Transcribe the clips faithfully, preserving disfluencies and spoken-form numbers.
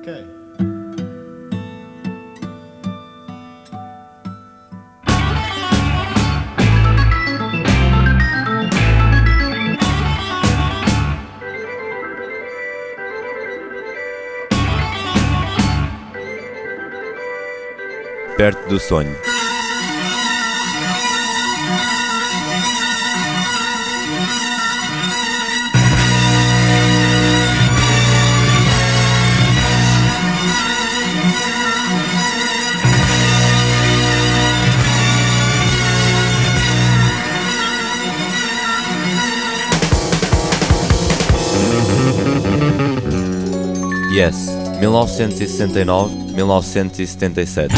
Ok. Perto do sonho. Yes, mil novecentos e sessenta e nove a mil novecentos e setenta e sete.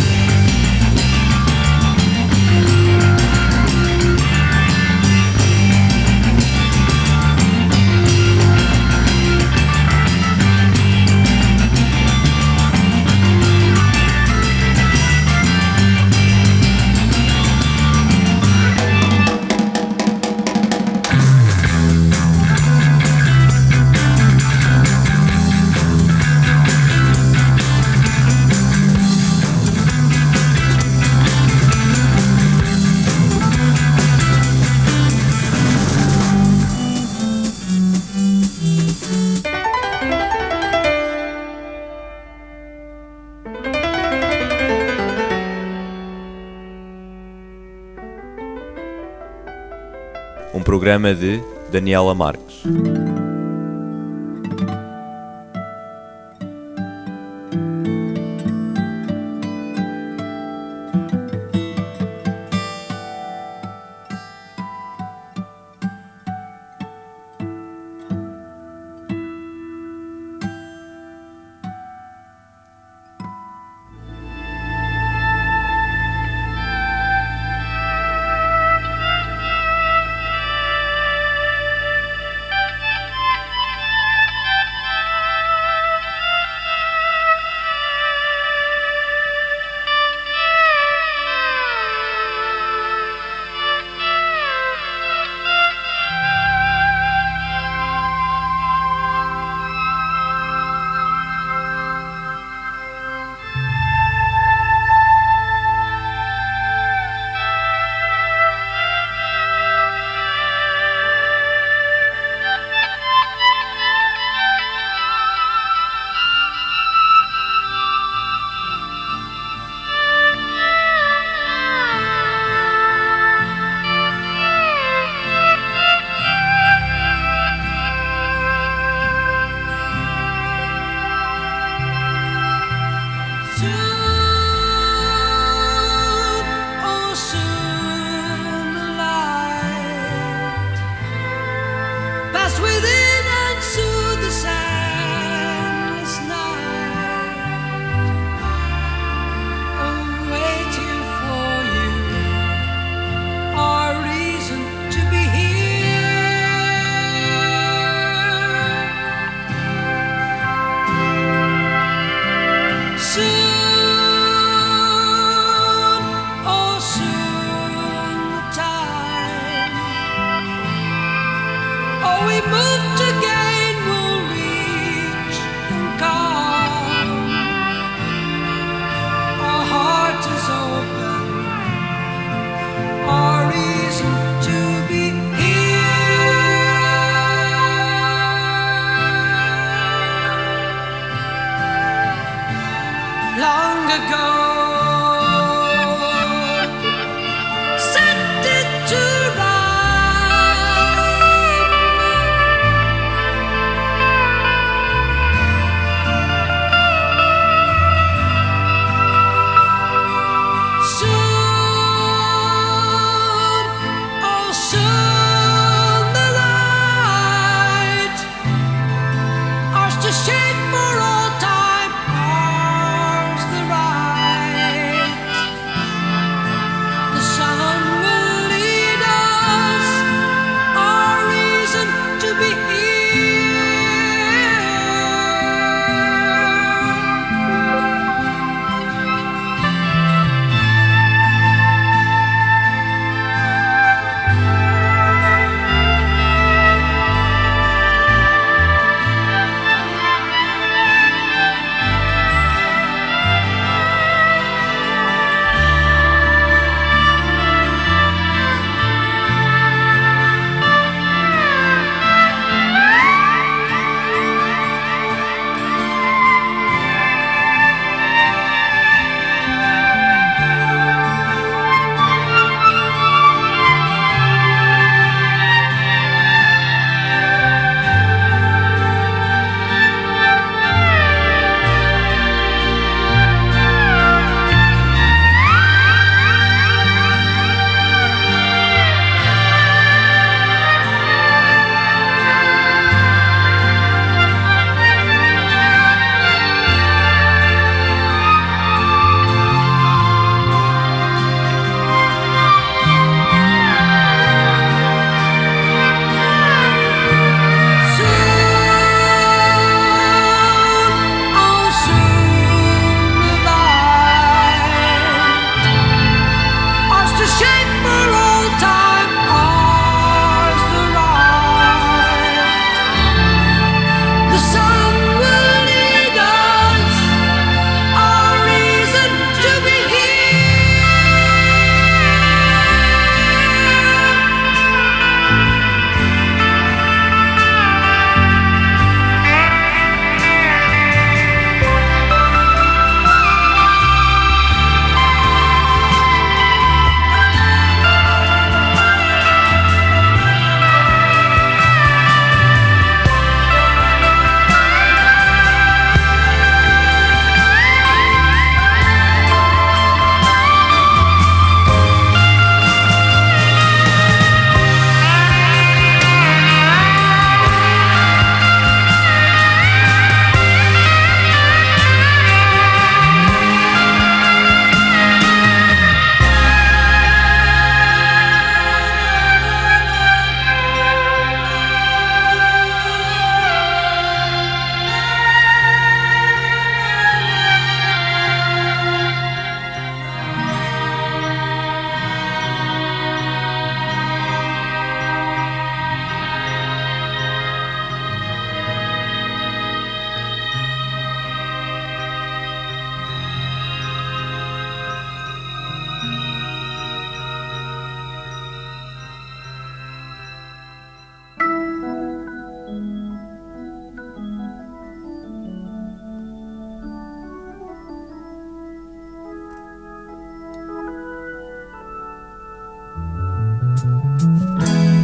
Um programa de Daniela Marques.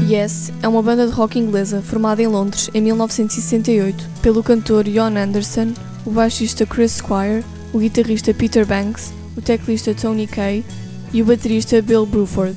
Yes é uma banda de rock inglesa formada em Londres em mil novecentos e sessenta e oito pelo cantor Jon Anderson, o baixista Chris Squire, o guitarrista Peter Banks, o teclista Tony Kaye e o baterista Bill Bruford.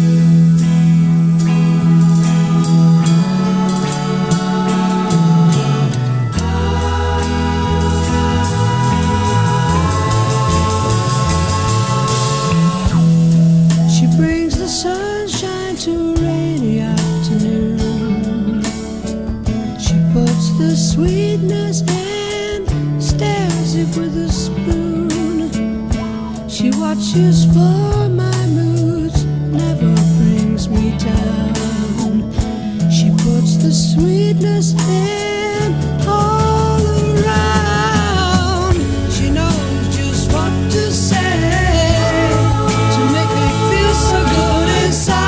Sweetness and stares it with a spoon. She watches for my moods, never brings me down. She puts the sweetness in all around. She knows just what to say to make me feel so good inside.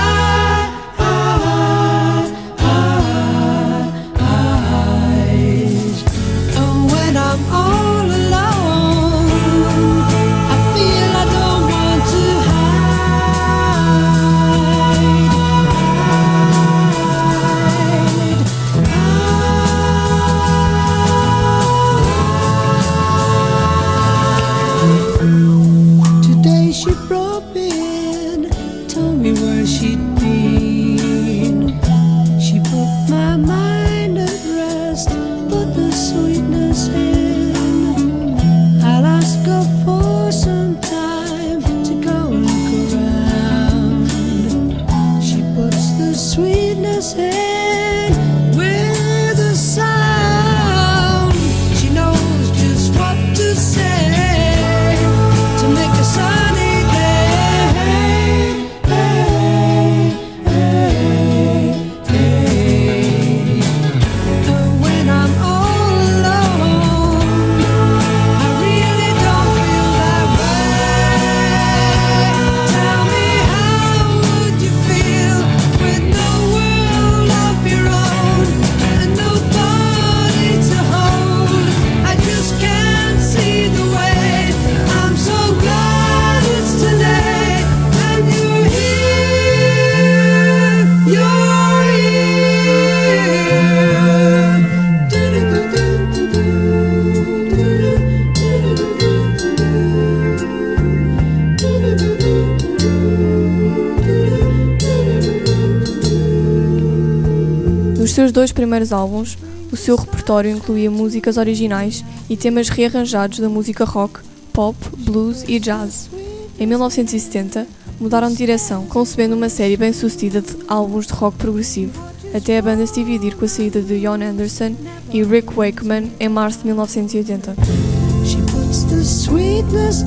Nos seus dois primeiros álbuns, o seu repertório incluía músicas originais e temas rearranjados da música rock, pop, blues e jazz. Em mil novecentos e setenta, mudaram de direção, concebendo uma série bem-sucedida de álbuns de rock progressivo, até a banda se dividir com a saída de Jon Anderson e Rick Wakeman em março de mil novecentos e oitenta. She puts the sweetness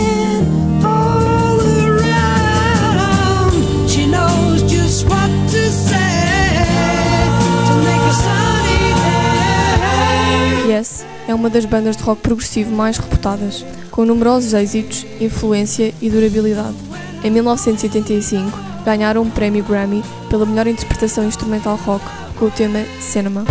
in all around. She knows just what to say. Yes é uma das bandas de rock progressivo mais reputadas, com numerosos êxitos, influência e durabilidade. Em mil novecentos e oitenta e cinco, ganharam um prémio Grammy pela melhor interpretação instrumental rock com o tema Cinema.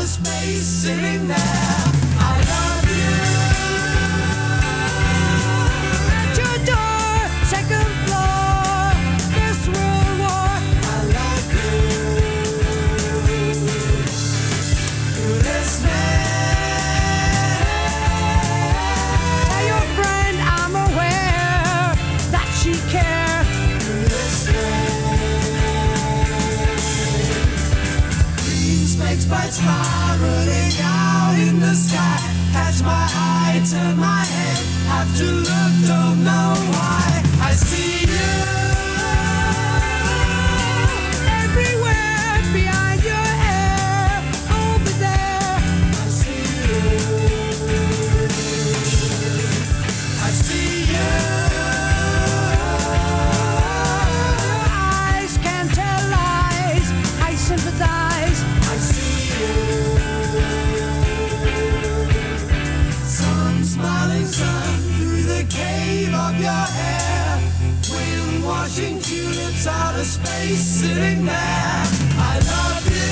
outer space sitting there. I love you. At your door, second floor, First World War. I love you. Listening. Tell your friend I'm aware that she cares. By spiraling out in the sky, catch my eye, turn my head, have to look, don't know why. I see you everywhere, behind your hair, over there. I see you, I see you. Eyes can't tell lies, I sympathize. I see sun, smiling sun, through the cave of your hair. Wind washing tulips out of space, sitting there. I love you.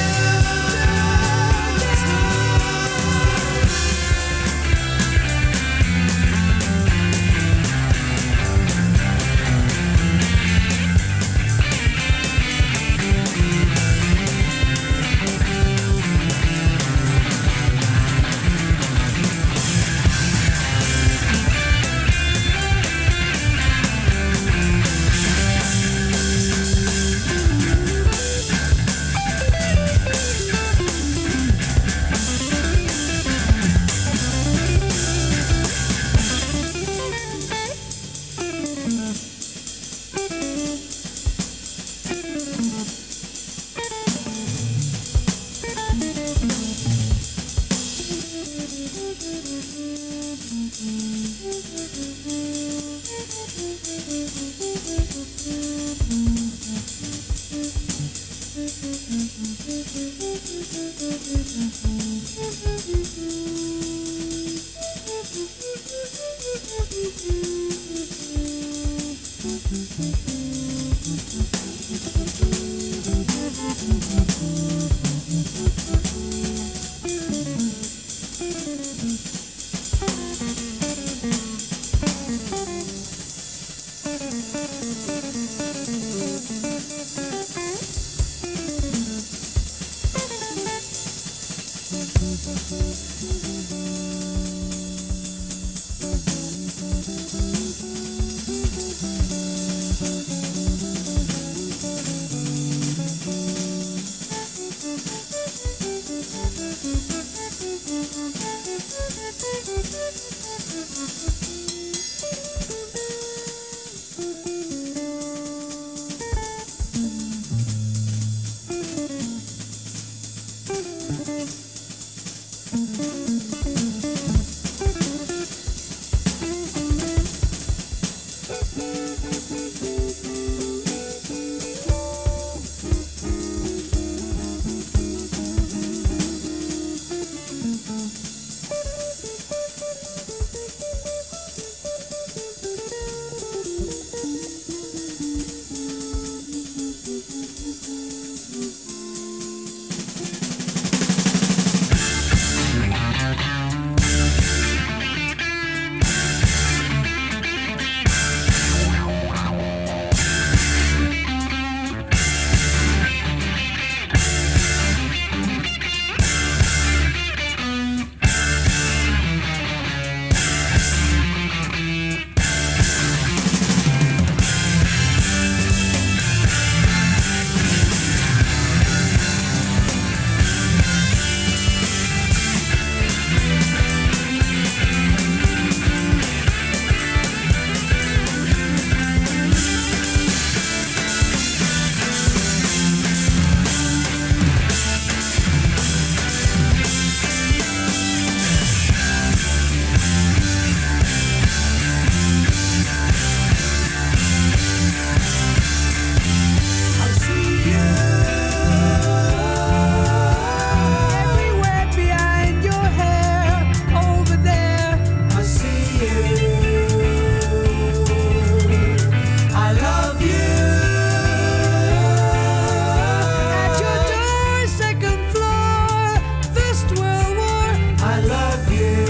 I love you.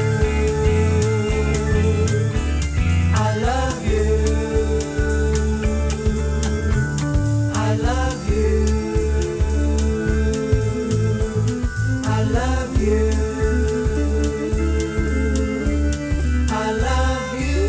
I love you. I love you. I love you. I love you.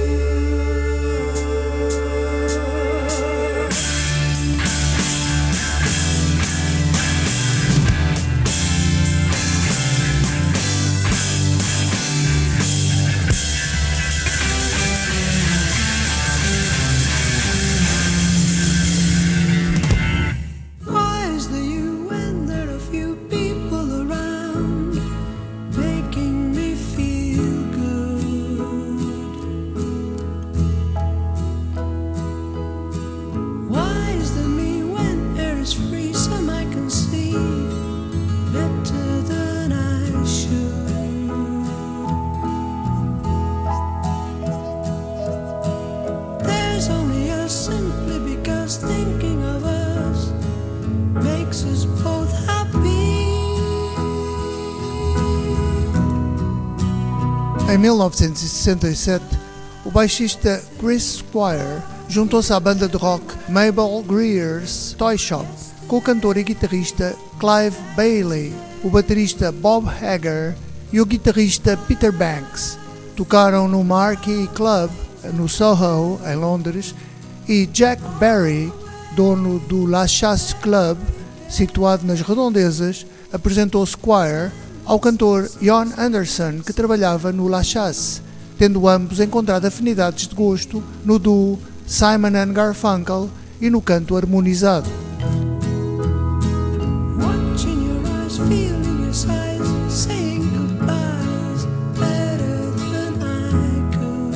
Why is the you when there are few people around making me feel good? Why is the me when air is free some I can see better than I should? There's only us simply because thinking of us makes us both happy. Em mil novecentos e sessenta e sete, o baixista Chris Squire juntou-se à banda de rock Mabel Greer's Toy Shop com o cantor e guitarrista Clive Bailey, o baterista Bob Hager e o guitarrista Peter Banks. Tocaram no Marquee Club, no Soho, em Londres, e Jack Barry, dono do La Chasse Club, situado nas redondezas, apresentou Squire ao cantor Jon Anderson, que trabalhava no La Chasse, tendo ambos encontrado afinidades de gosto no duo Simon and Garfunkel e no canto harmonizado. Watching your eyes, feeling your sighs, saying goodbyes better than I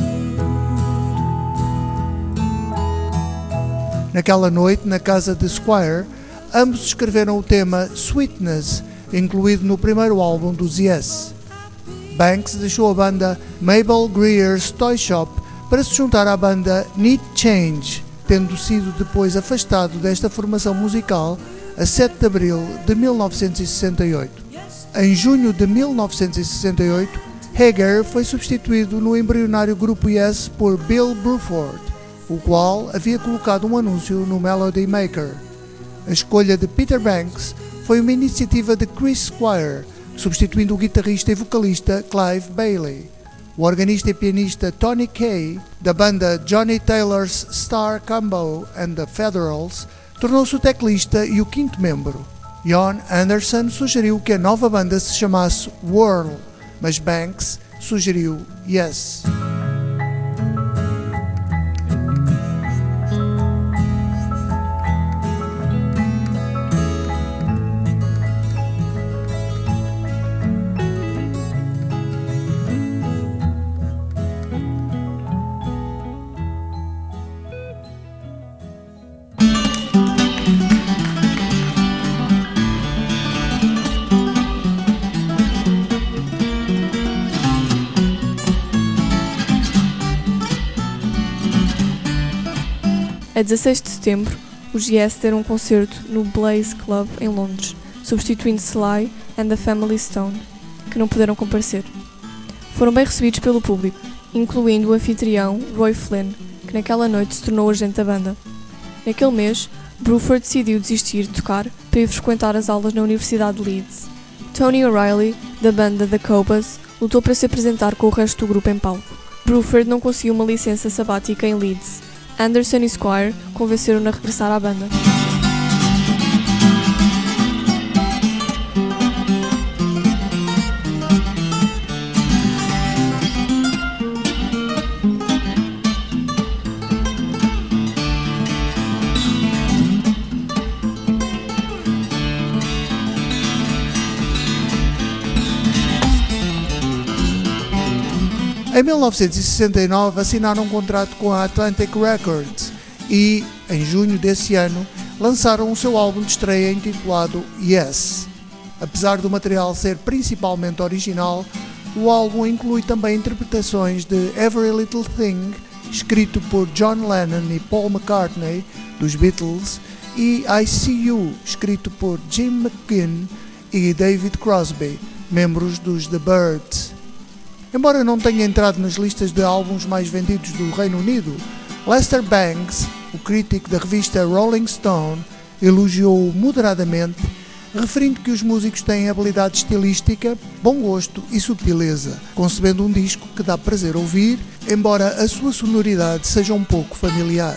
could. Naquela noite, na casa de Squire, ambos escreveram o tema Sweetness, incluído no primeiro álbum dos Yes. Banks deixou a banda Mabel Greer's Toy Shop para se juntar à banda Need Change, tendo sido depois afastado desta formação musical a sete de abril de mil novecentos e sessenta e oito. Em junho de mil novecentos e sessenta e oito, Hager foi substituído no embrionário grupo Yes por Bill Bruford, o qual havia colocado um anúncio no Melody Maker. A escolha de Peter Banks foi uma iniciativa de Chris Squire, substituindo o guitarrista e vocalista Clive Bailey. O organista e pianista Tony Kaye, da banda Johnny Taylor's Star Combo and the Federals, tornou-se o teclista e o quinto membro. Jon Anderson sugeriu que a nova banda se chamasse Whirl, mas Banks sugeriu Yes. A dezasseis de setembro, os Yes deram um concerto no Blaze Club em Londres, substituindo Sly and the Family Stone, que não puderam comparecer. Foram bem recebidos pelo público, incluindo o anfitrião Roy Flynn, que naquela noite se tornou agente da banda. Naquele mês, Bruford decidiu desistir de tocar para ir frequentar as aulas na Universidade de Leeds. Tony O'Reilly, da banda The Cobas, lutou para se apresentar com o resto do grupo em palco. Bruford não conseguiu uma licença sabática em Leeds. Anderson e Squire convenceram-no a regressar à banda. Em mil novecentos e sessenta e nove assinaram um contrato com a Atlantic Records e, em junho desse ano, lançaram o seu álbum de estreia intitulado Yes. Apesar do material ser principalmente original, o álbum inclui também interpretações de Every Little Thing, escrito por John Lennon e Paul McCartney, dos Beatles, e I See You, escrito por Jim McKean e David Crosby, membros dos The Byrds. Embora não tenha entrado nas listas de álbuns mais vendidos do Reino Unido, Lester Bangs, o crítico da revista Rolling Stone, elogiou-o moderadamente, referindo que os músicos têm habilidade estilística, bom gosto e subtileza, concebendo um disco que dá prazer ouvir, embora a sua sonoridade seja um pouco familiar.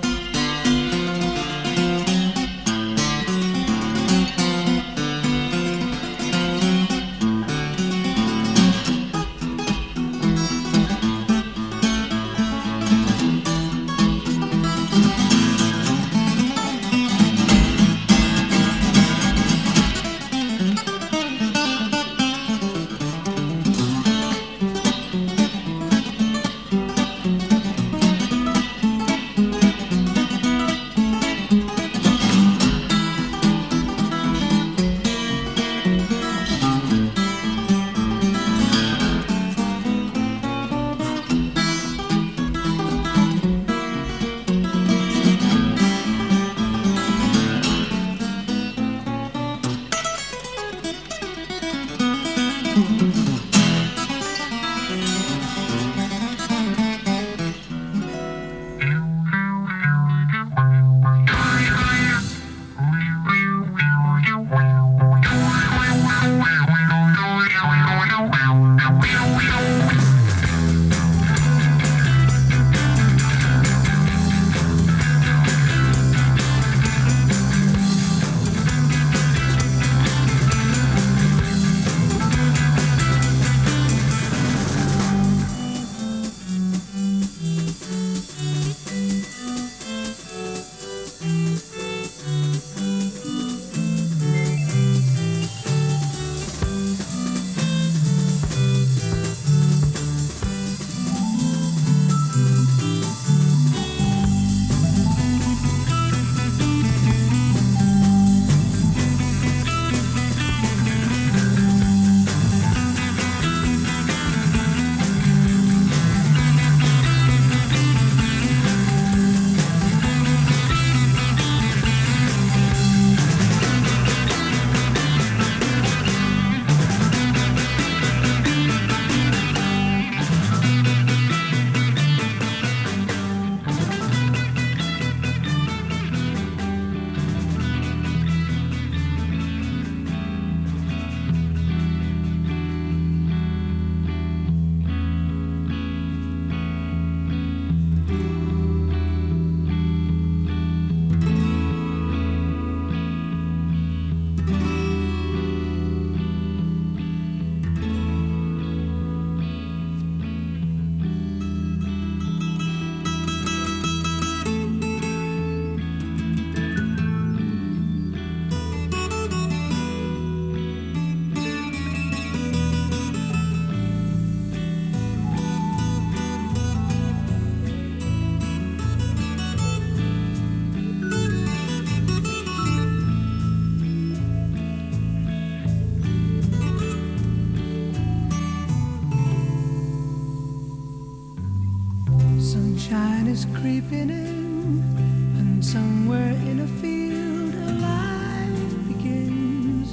Sunshine is creeping in, and somewhere in a field a life begins.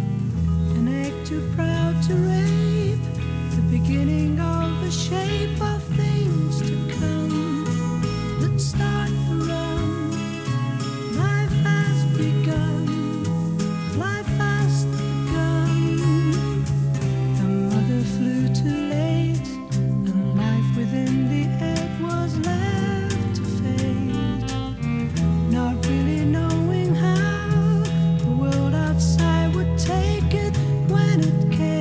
An egg too proud to rape, the beginning of the shape of things to come that start to run. Life has begun, life has begun. The mother flew too late, and life within the egg was left to fade, not really knowing how the world outside would take it when it came.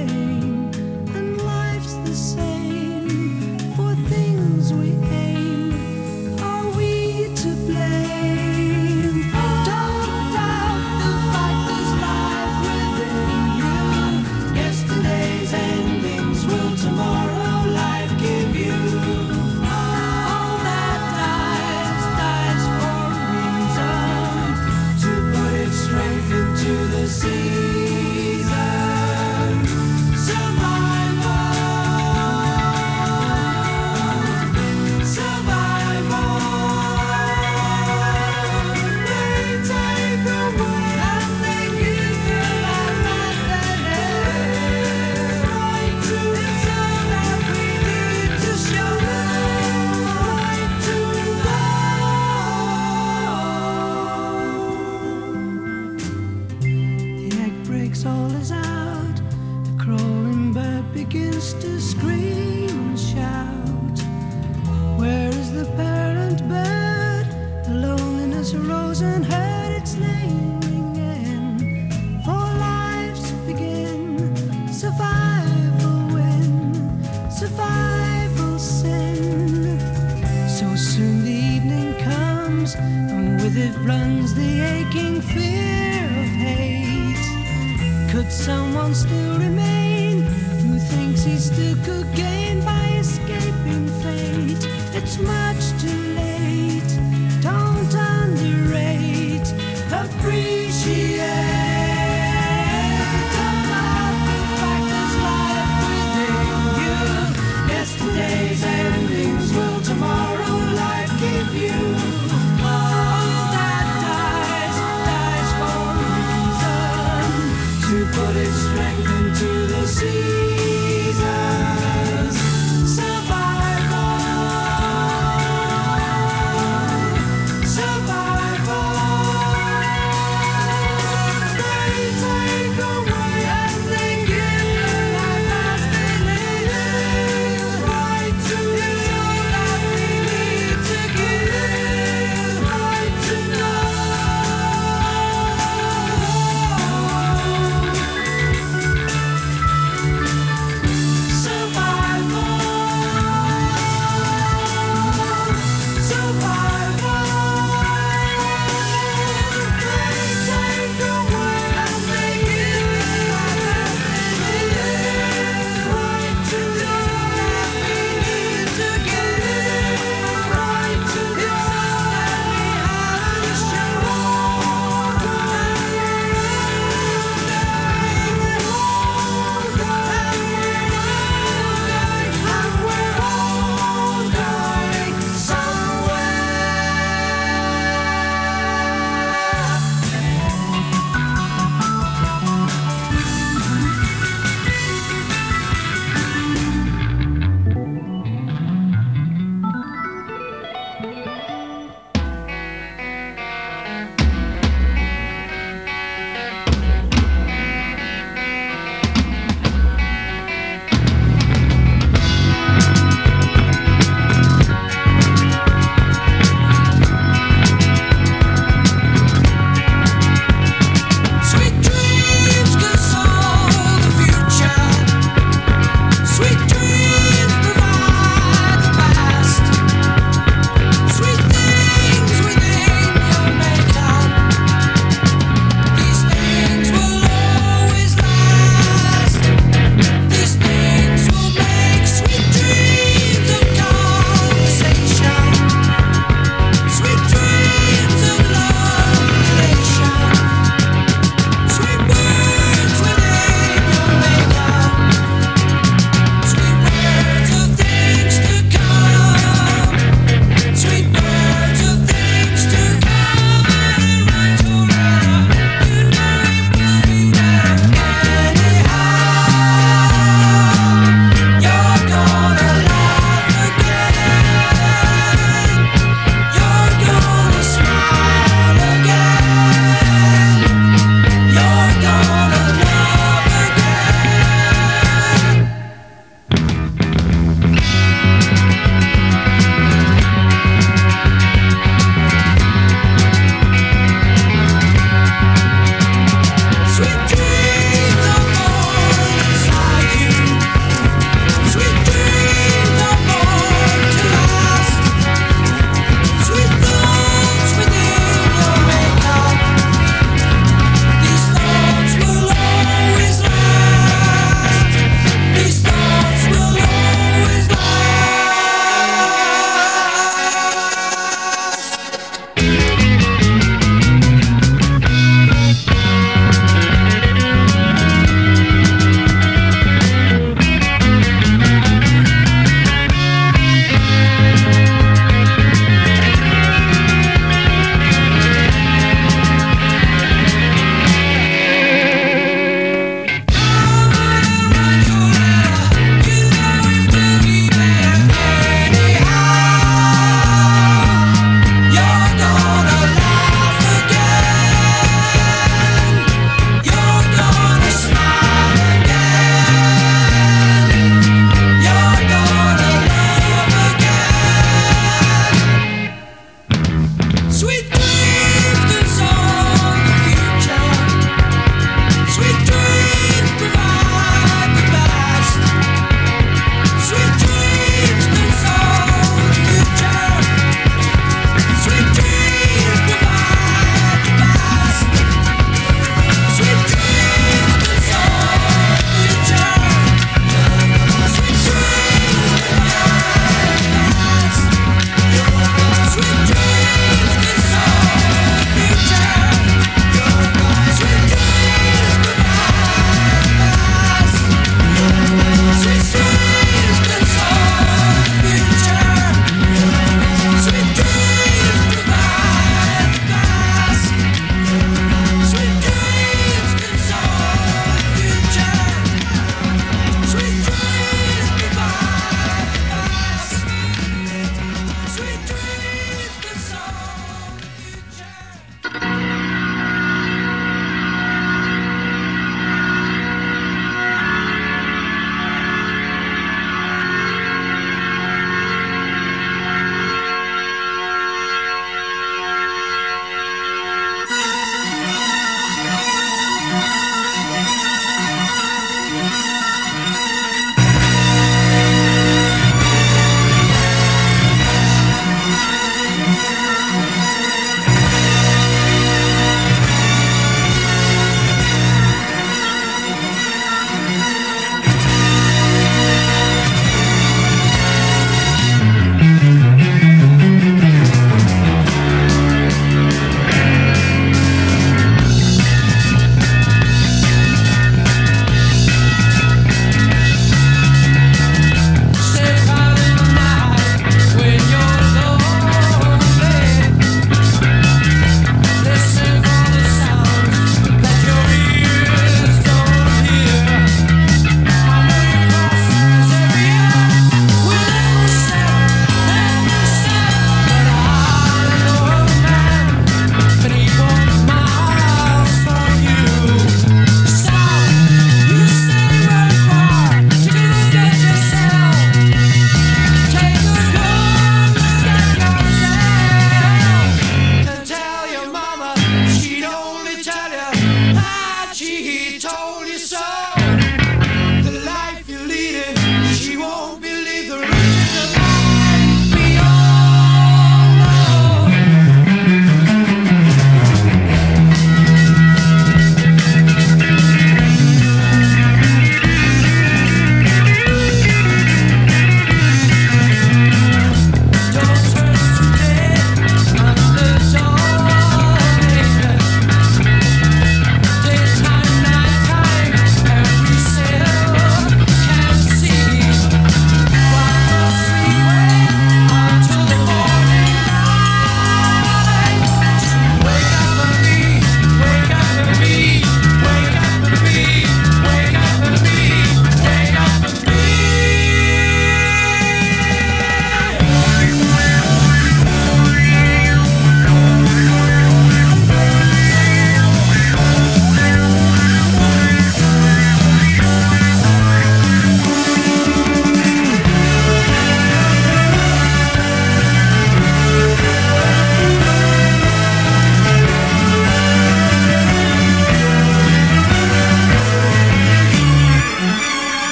begins to scream and shout. Where is the parent bird? The loneliness arose and heard its name ringing. For lives begin, survival win, survival sin. So soon the evening comes, and with it runs the aching fear of hate. Could someone still remain who thinks he still could gain by escaping fate? It's much too late, don't underrate, appreciate. Unlock the fact there's life within you. Yesterday's endings will tomorrow life give you. All that dies, dies for a reason, to put its strength into the seasons.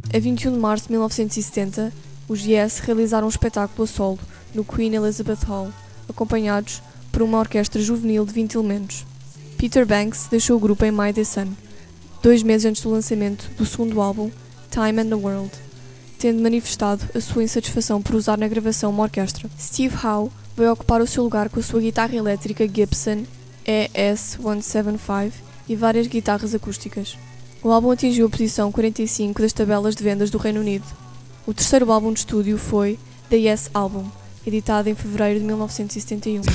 A vinte e um de março de mil novecentos e setenta, os Yes realizaram um espetáculo a solo no Queen Elizabeth Hall, acompanhados por uma orquestra juvenil de vinte elementos. Peter Banks deixou o grupo em maio desse ano, dois meses antes do lançamento do segundo álbum, Time and the World, tendo manifestado a sua insatisfação por usar na gravação uma orquestra. Steve Howe veio ocupar o seu lugar com a sua guitarra elétrica Gibson E S cento e setenta e cinco e várias guitarras acústicas. O álbum atingiu a posição quarenta e cinco das tabelas de vendas do Reino Unido. O terceiro álbum de estúdio foi The Yes Album, editado em fevereiro de mil novecentos e setenta e um.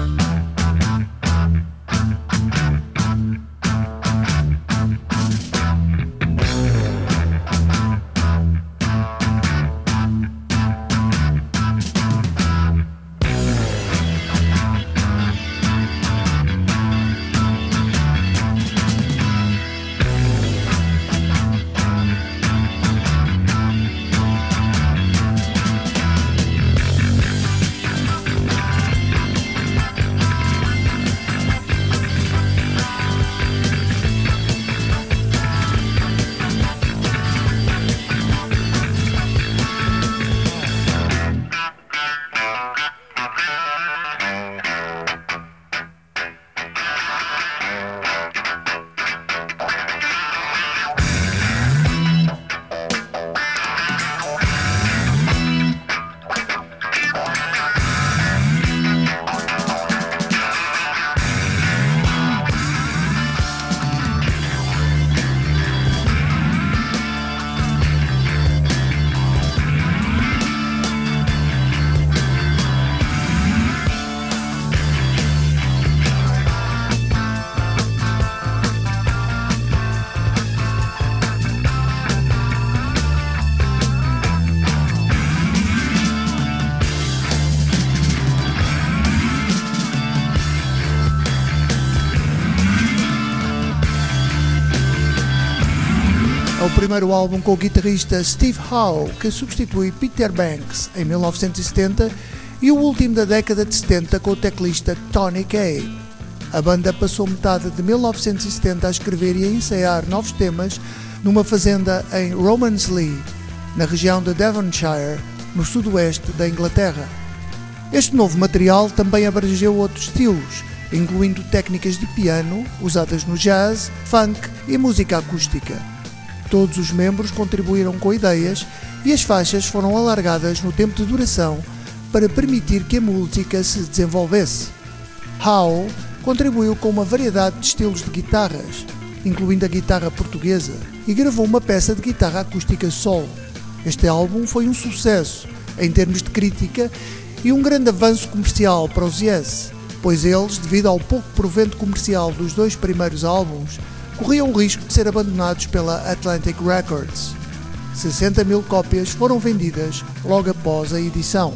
É o primeiro álbum com o guitarrista Steve Howe, que substitui Peter Banks em mil novecentos e setenta, e o último da década de setenta com o teclista Tony Kaye. A banda passou metade de mil novecentos e setenta a escrever e a ensaiar novos temas numa fazenda em Romansley, na região de Devonshire, no sudoeste da Inglaterra. Este novo material também abrangeu outros estilos, incluindo técnicas de piano usadas no jazz, funk e música acústica. Todos os membros contribuíram com ideias e as faixas foram alargadas no tempo de duração para permitir que a música se desenvolvesse. Howe contribuiu com uma variedade de estilos de guitarras, incluindo a guitarra portuguesa, e gravou uma peça de guitarra acústica solo. Este álbum foi um sucesso em termos de crítica e um grande avanço comercial para os Yes, pois eles, devido ao pouco provento comercial dos dois primeiros álbuns, corriam o risco de ser abandonados pela Atlantic Records. sessenta mil cópias foram vendidas logo após a edição.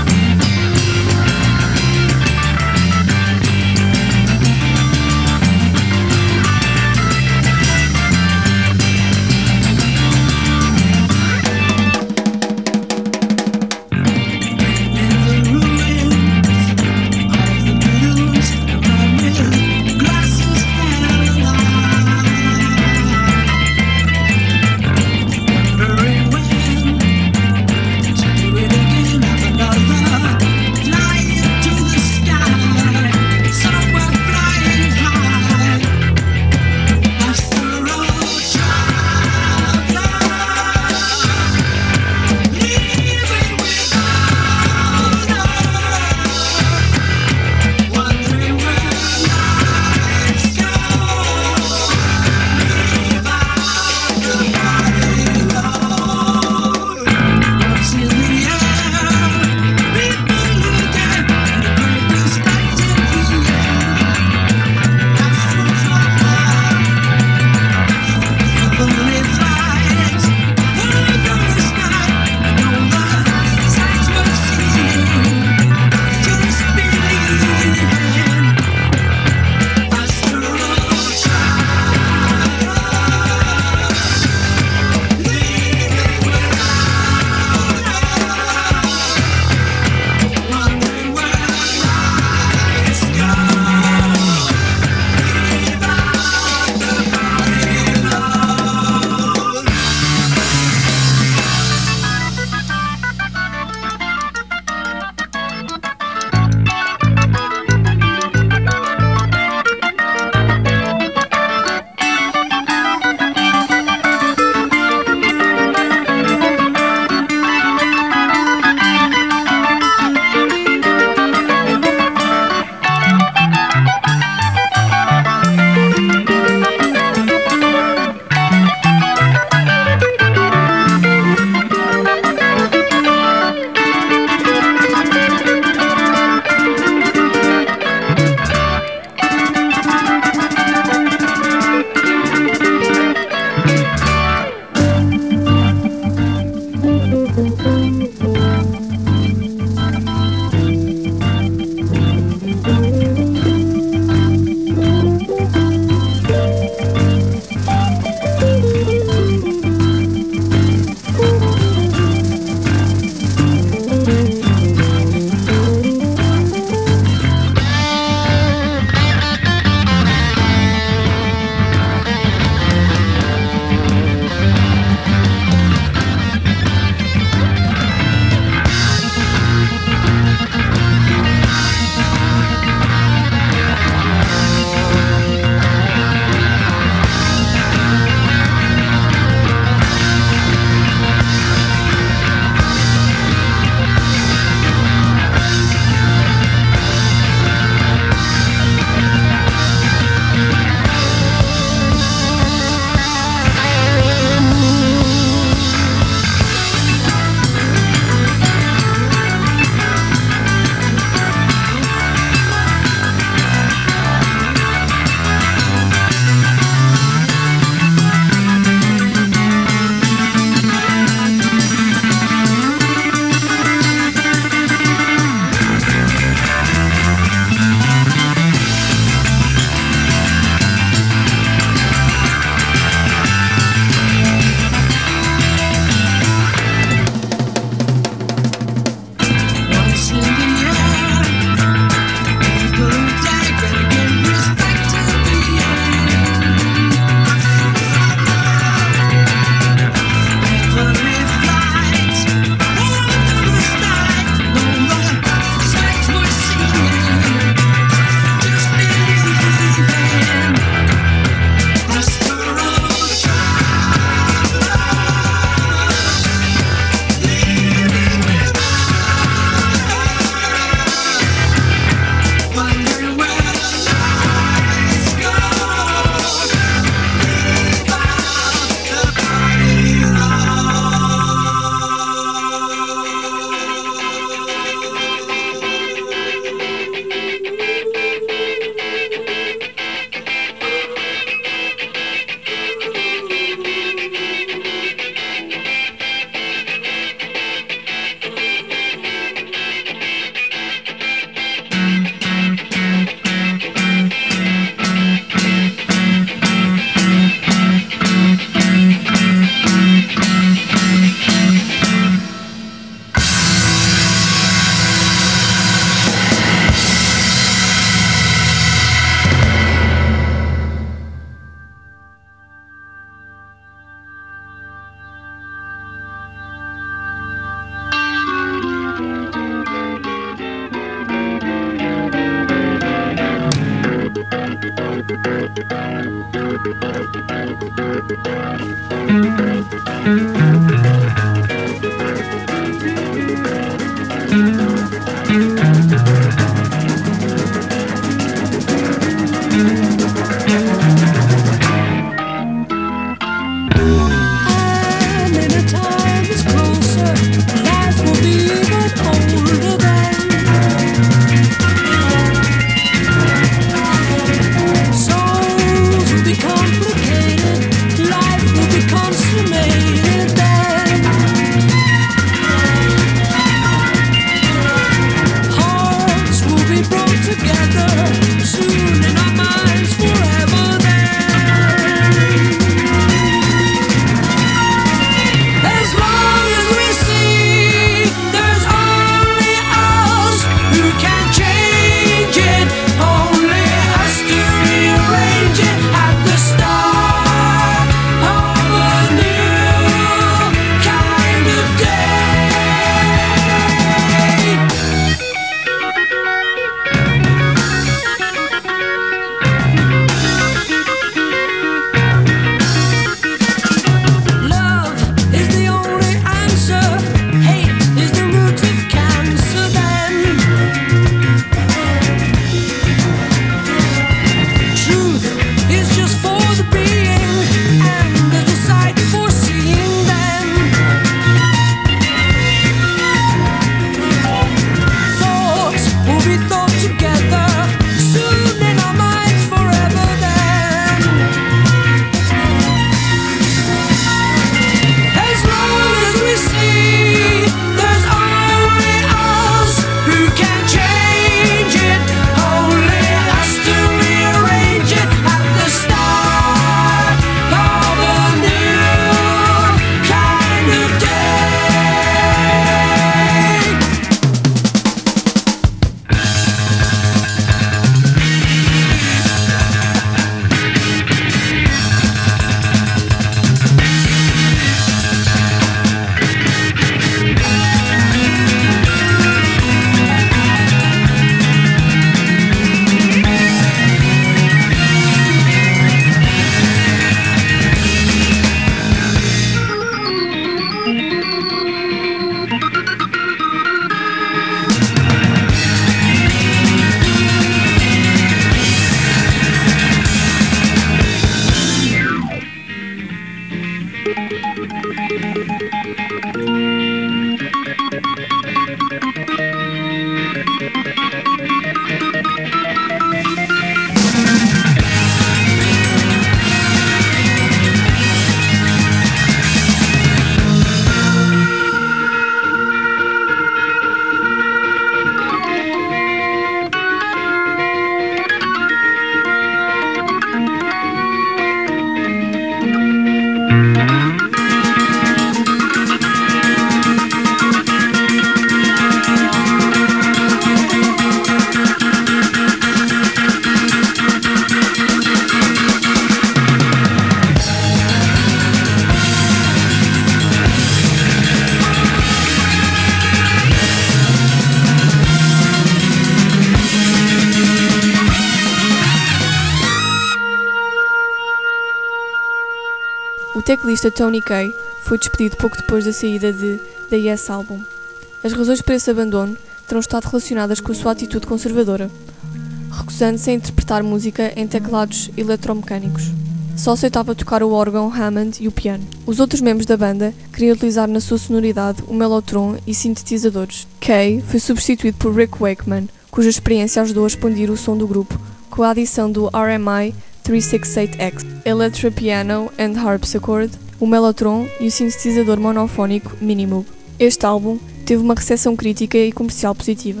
O teclista Tony Kaye foi despedido pouco depois da saída de The Yes Album. As razões para esse abandono terão estado relacionadas com a sua atitude conservadora, recusando-se a interpretar música em teclados eletromecânicos. Só aceitava tocar o órgão Hammond e o piano. Os outros membros da banda queriam utilizar na sua sonoridade o mellotron e sintetizadores. Kaye foi substituído por Rick Wakeman, cuja experiência ajudou a expandir o som do grupo, com a adição do R M I trezentos e sessenta e oito X, Electro Piano and Harpsichord, o mellotron e o sintetizador monofónico Minimoog. Este álbum teve uma recepção crítica e comercial positiva.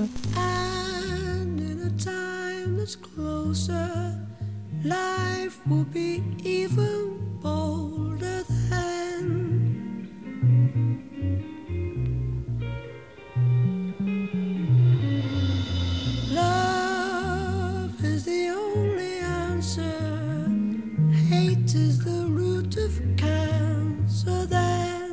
And in a time that's closer, life will be even bolder than. Love is the only answer. Hate is the root of cancer then.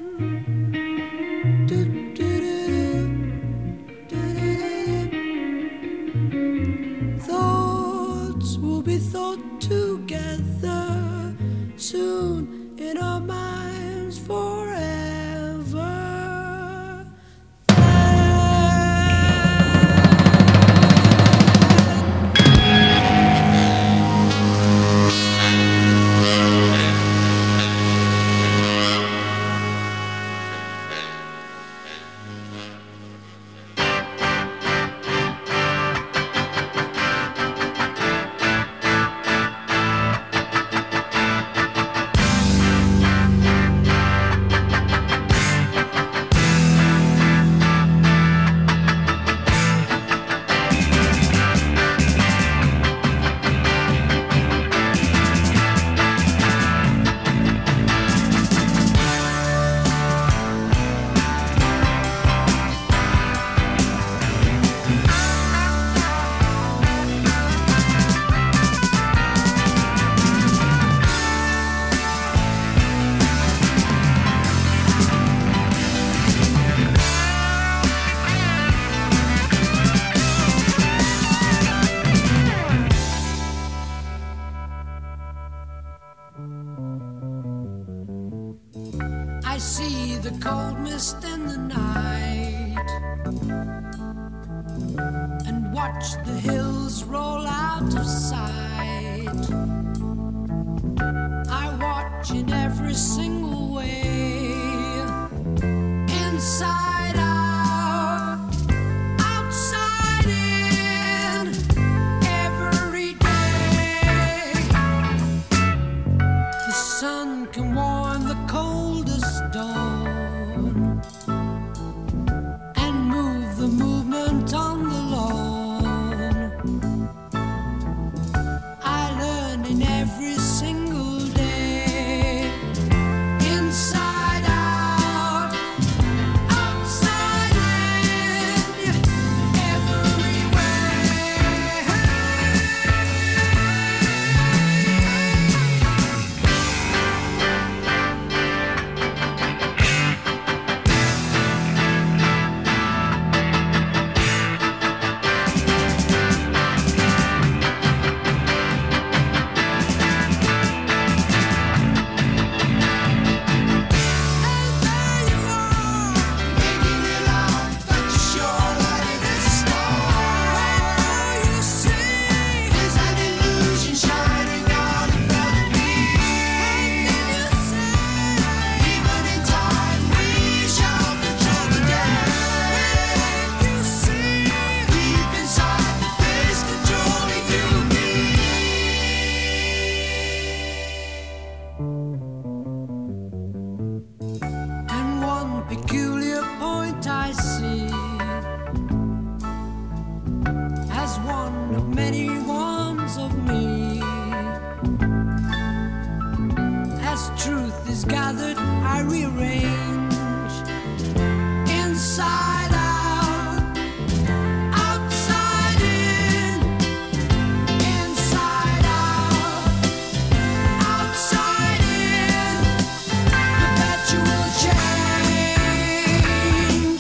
Thoughts will be thought together. tune in our minds forever. I see the cold mist in the night and watch the hills roll out of sight. I watch in every single way, inside out, outside in, every day. The sun can warm the coldest dawn and move the movement on the lawn. I learn in every single day, inside out, outside in, everywhere. And one peculiar point I see as one of many ones of me. As truth is gathered, I rearrange inside out, outside in, inside out, outside in, perpetual change.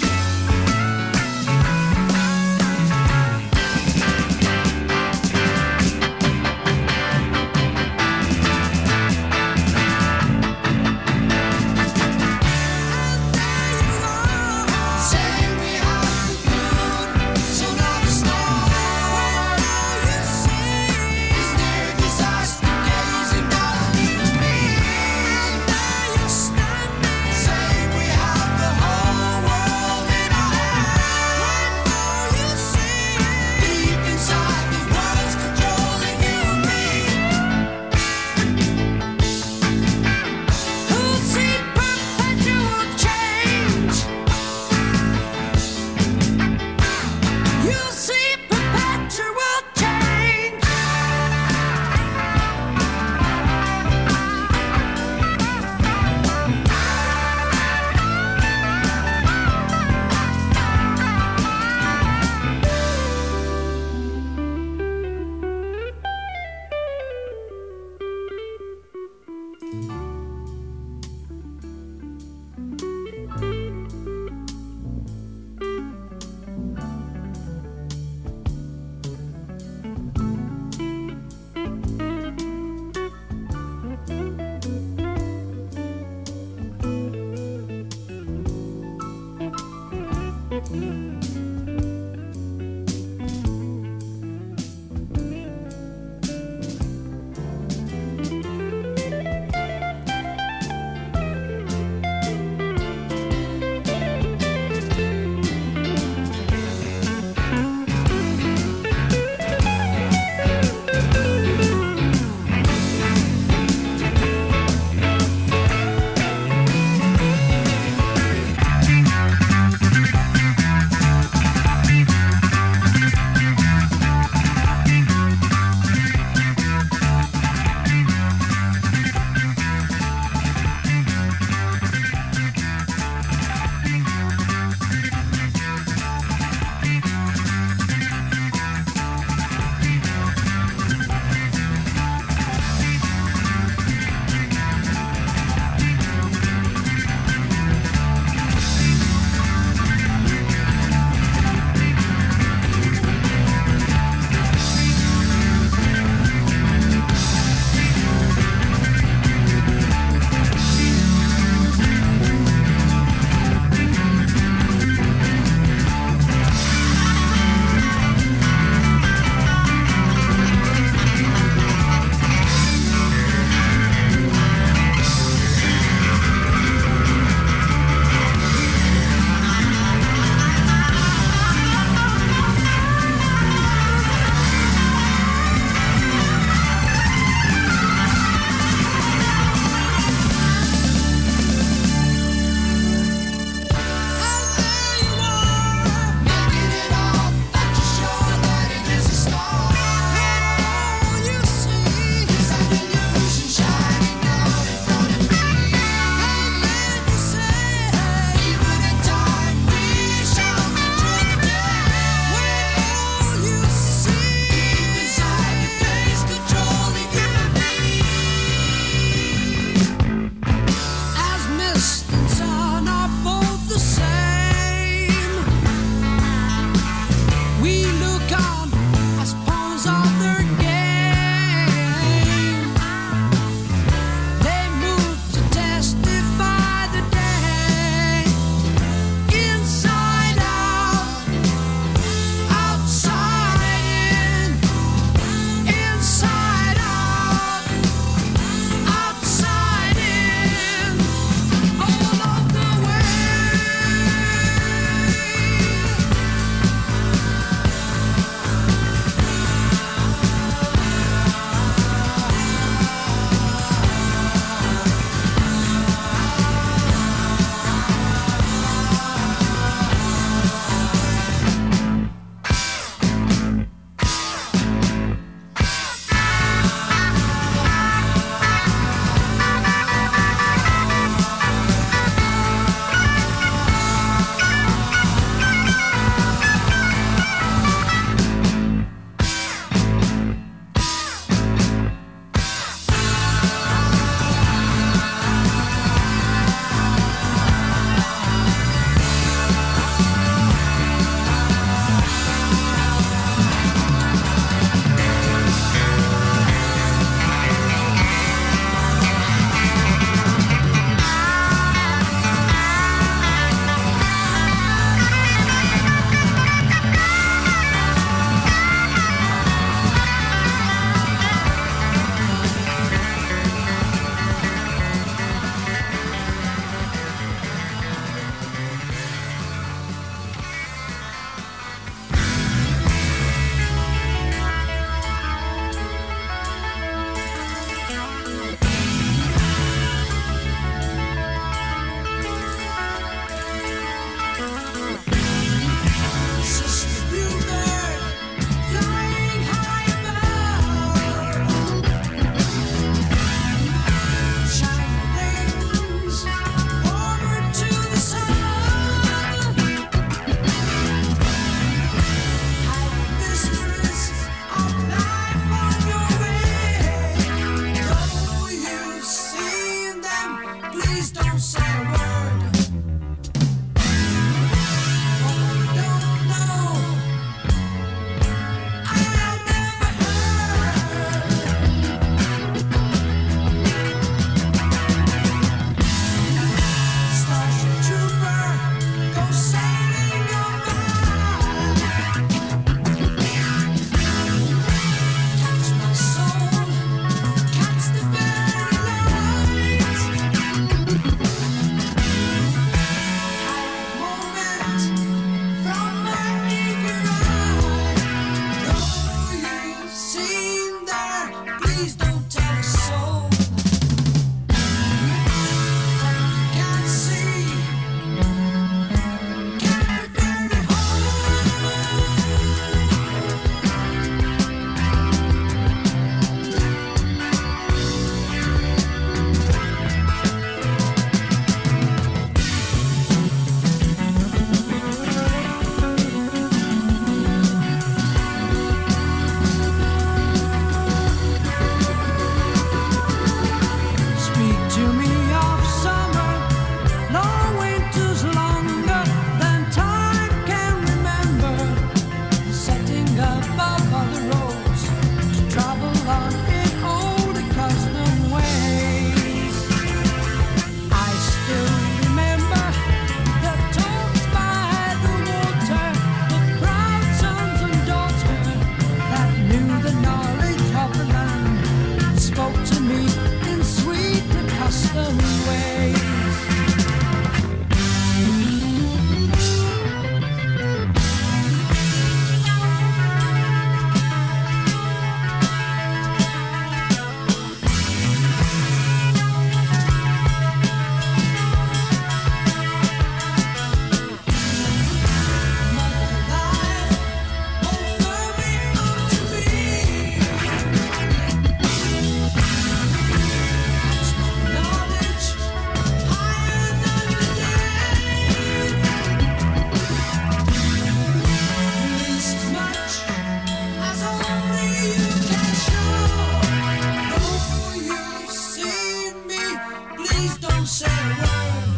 Please don't say a word.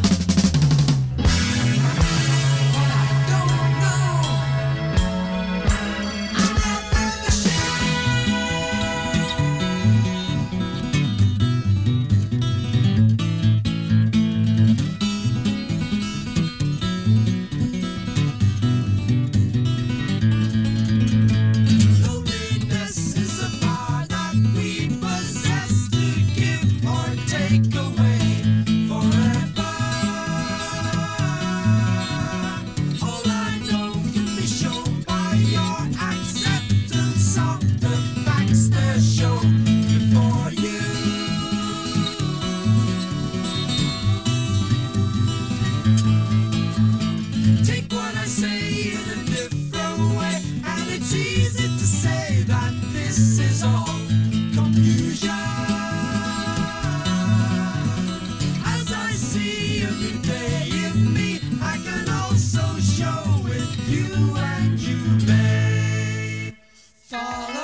What I don't know, I'm not never loneliness is a power that we possess to give or take away forever. All I know can be shown by your acceptance of the facts they're shown before you. Take what I say in a different way, and it's easy to say that this is all confusion. As I see every day in me, I can also show it you, and you may follow.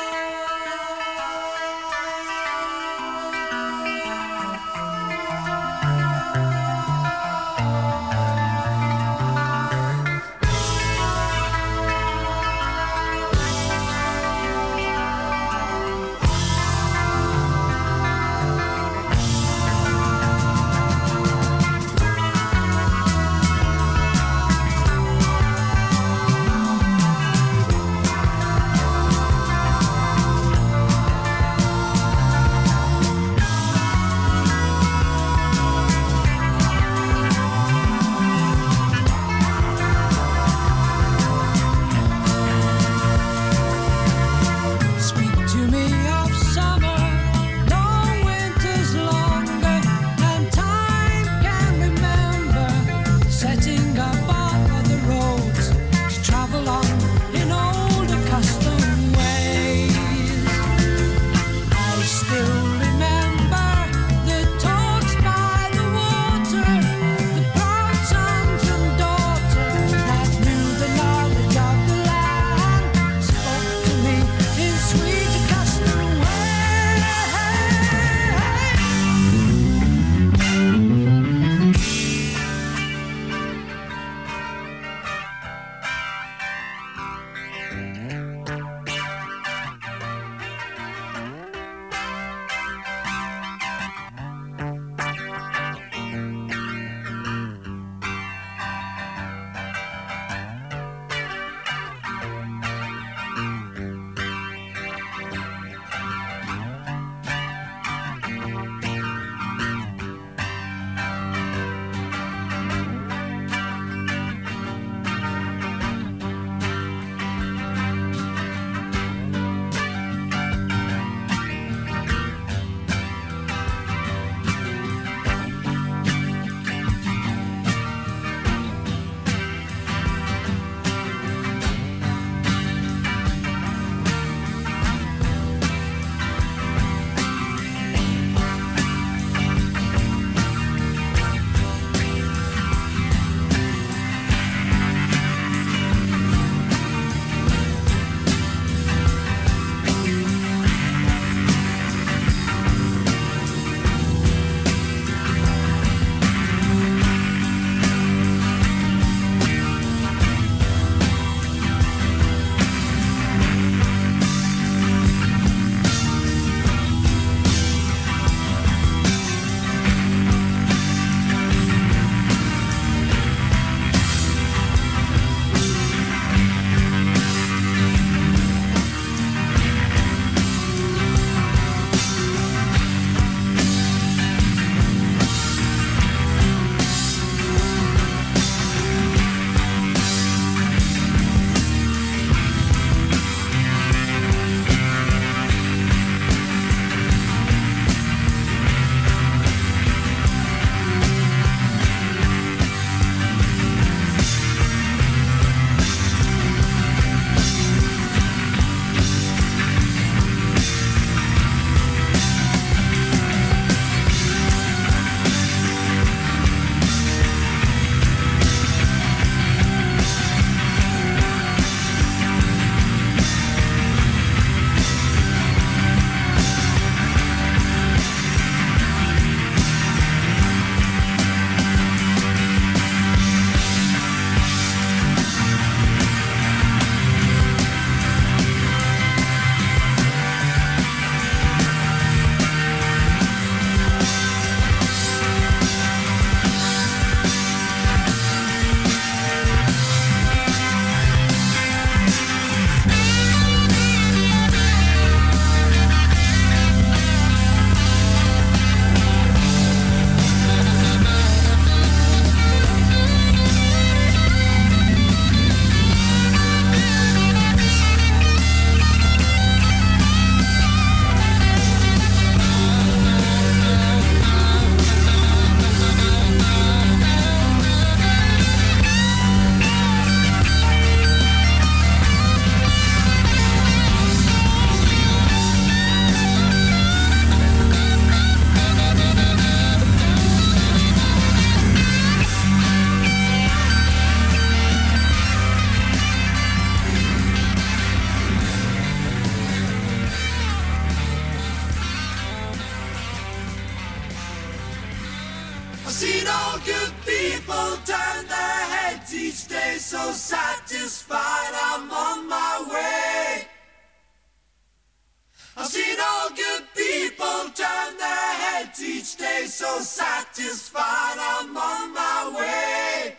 Speak to me of summer, no winters longer, and time can remember setting up all of the roads to travel on in old accustomed ways. I still remember the talks by the water, the proud sons and daughters that knew the knowledge of the land, spoke to me in sweet accustomed ways. seen all good people turn their heads each day, so satisfied I'm on my way. I've seen all good people turn their heads each day, so satisfied I'm on my way.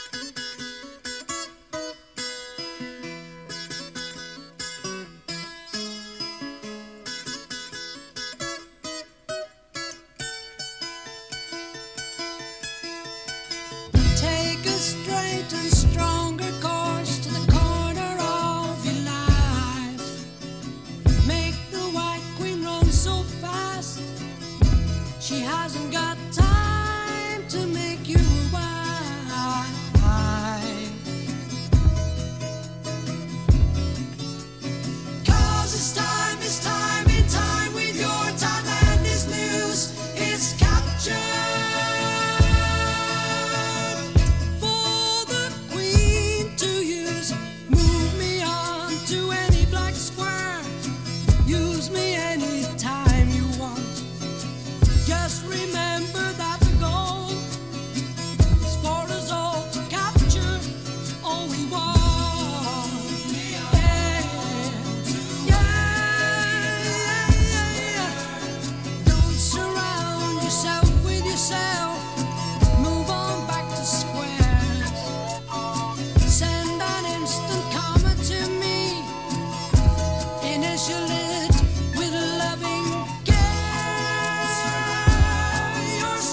Take a straight and stronger course to the corner of your life. Make the White Queen run so fast, she hasn't got time to make you wife. 'Cause it's time, it's time, in time with your time and this news is captured. Use me anytime you want. Just remember that the goal is for us all to capture all we want. Yeah, yeah, yeah, yeah. Don't surround yourself with yourself. Move on back to squares. Send an instant comment to me. Initial it with loving care. You're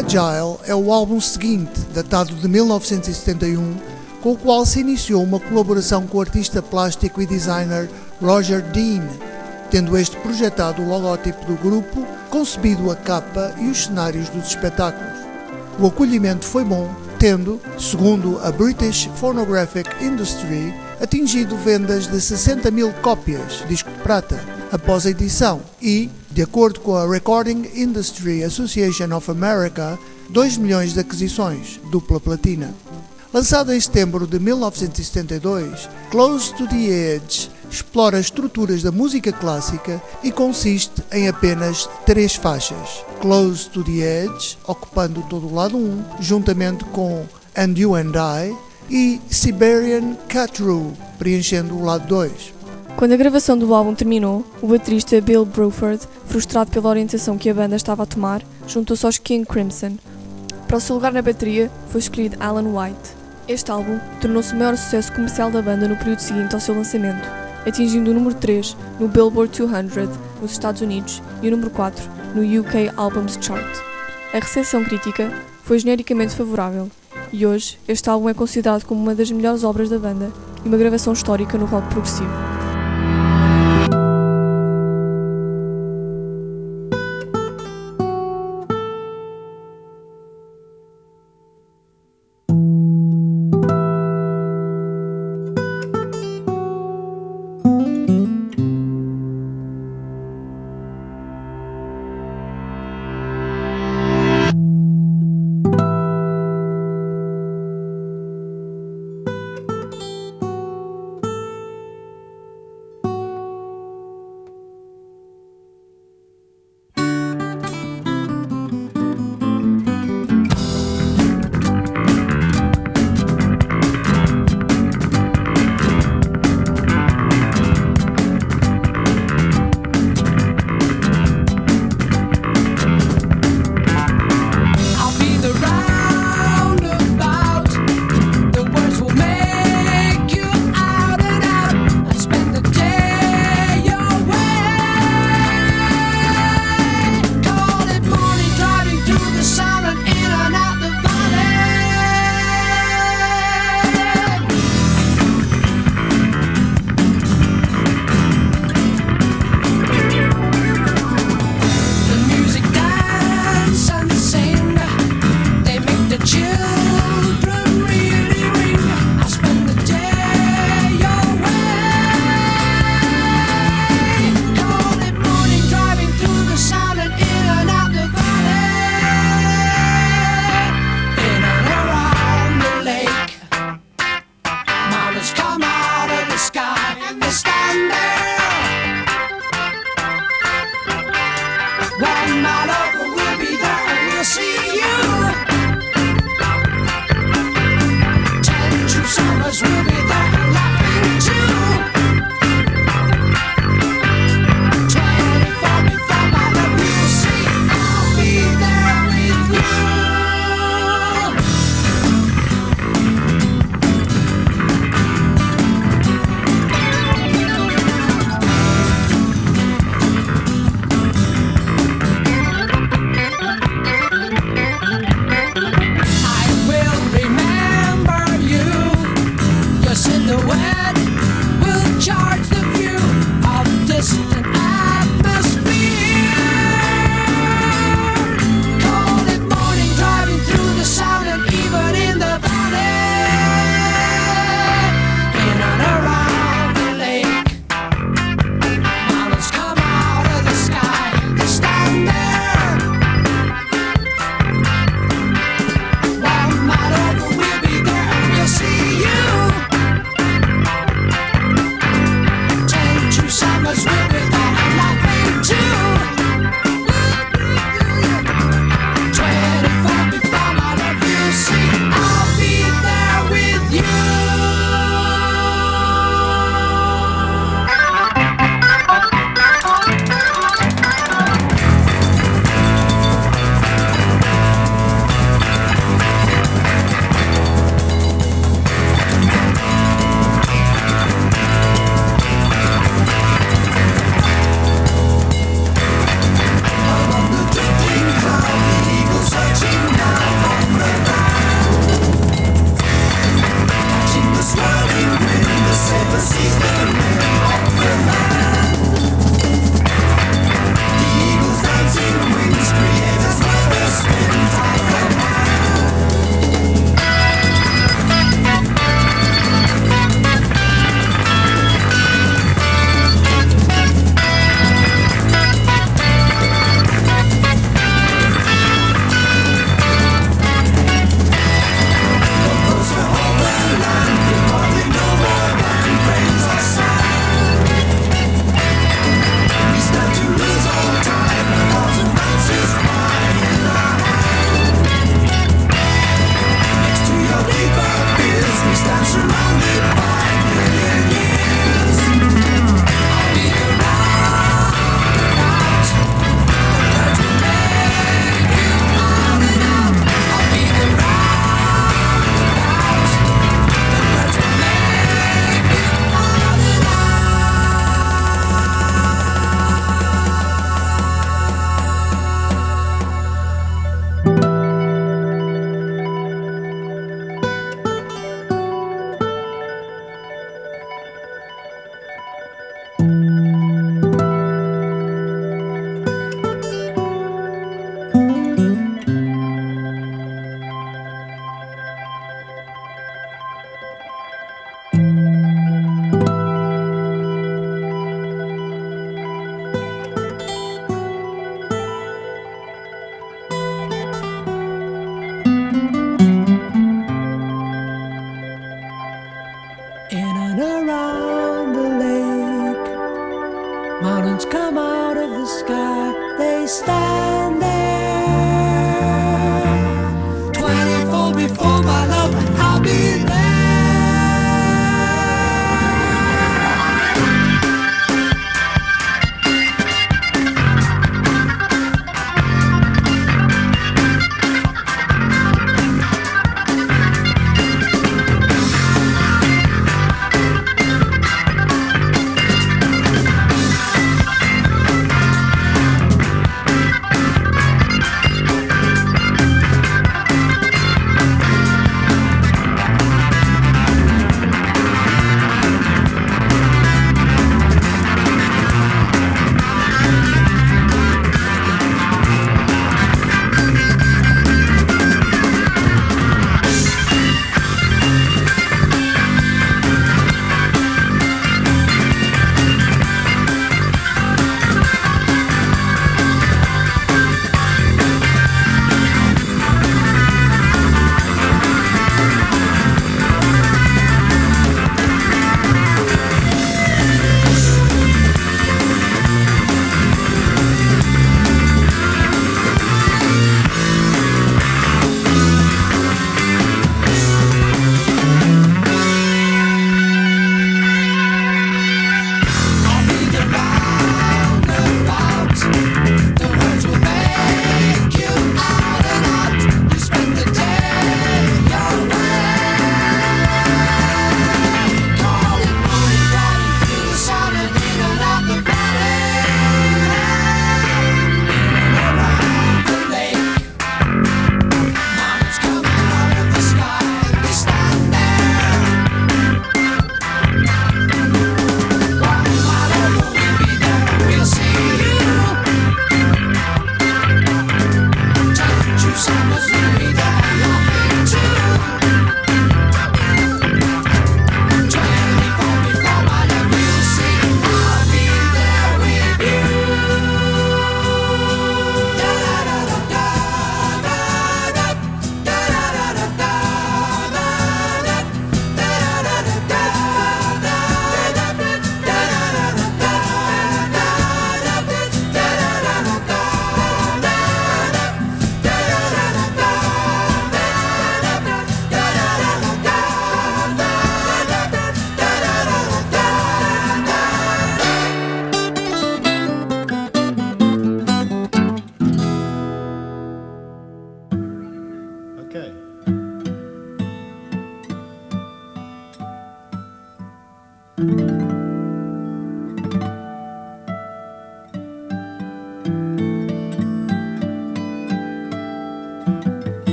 Fragile é o álbum seguinte, datado de mil novecentos e setenta e um, com o qual se iniciou uma colaboração com o artista plástico e designer Roger Dean, tendo este projetado o logótipo do grupo, concebido a capa e os cenários dos espetáculos. O acolhimento foi bom, tendo, segundo a British Phonographic Industry, atingido vendas de sessenta mil cópias, disco de prata, após a edição e, de acordo com a Recording Industry Association of America, dois milhões de aquisições, dupla platina. Lançado em setembro de mil novecentos e setenta e dois, Close to the Edge explora as estruturas da música clássica e consiste em apenas três faixas. Close to the Edge, ocupando todo o lado um, juntamente com And You and I, e Siberian Catru, preenchendo o lado dois. Quando a gravação do álbum terminou, o baterista Bill Bruford, frustrado pela orientação que a banda estava a tomar, juntou-se aos King Crimson. Para o seu lugar na bateria, foi escolhido Alan White. Este álbum tornou-se o maior sucesso comercial da banda no período seguinte ao seu lançamento, atingindo o número três no Billboard duzentos nos Estados Unidos e o número quatro no U K Albums Chart. A recepção crítica foi genericamente favorável e hoje este álbum é considerado como uma das melhores obras da banda e uma gravação histórica no rock progressivo.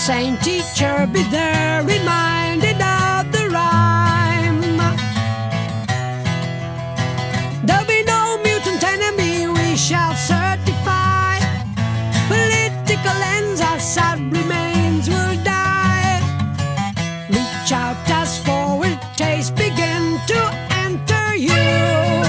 same teacher be there, reminded of the rhyme. There'll be no mutant enemy we shall certify. Political ends, our sad remains will die. Reach out as forward tastes begin to enter you.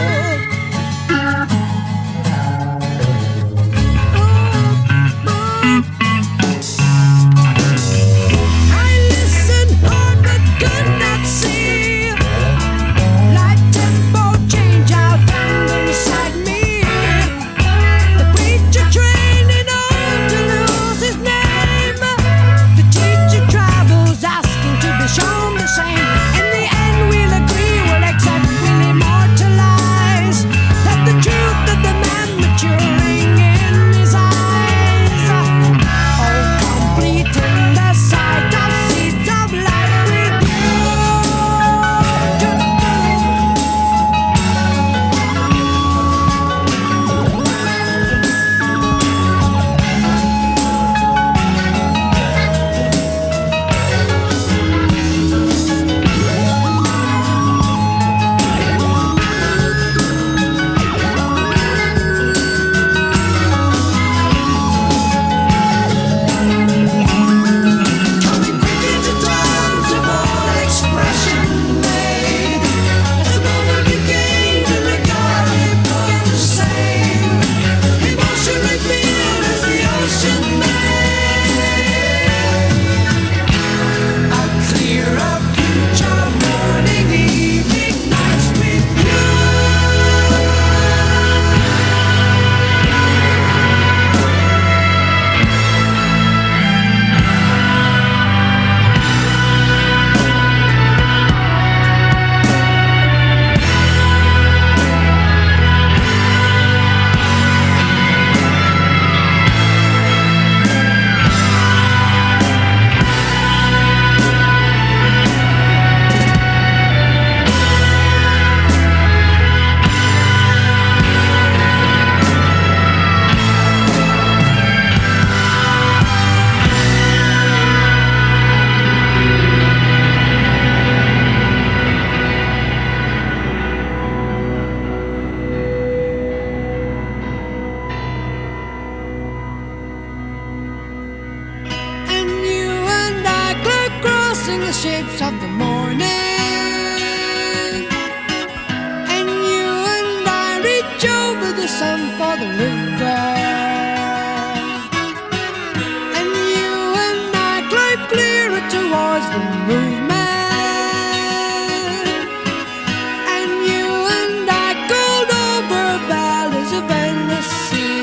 Shapes of the morning, and you and I reach over the sun for the river, and you and I glide clearer towards the movement, and you and I gold over valleys of endless sea.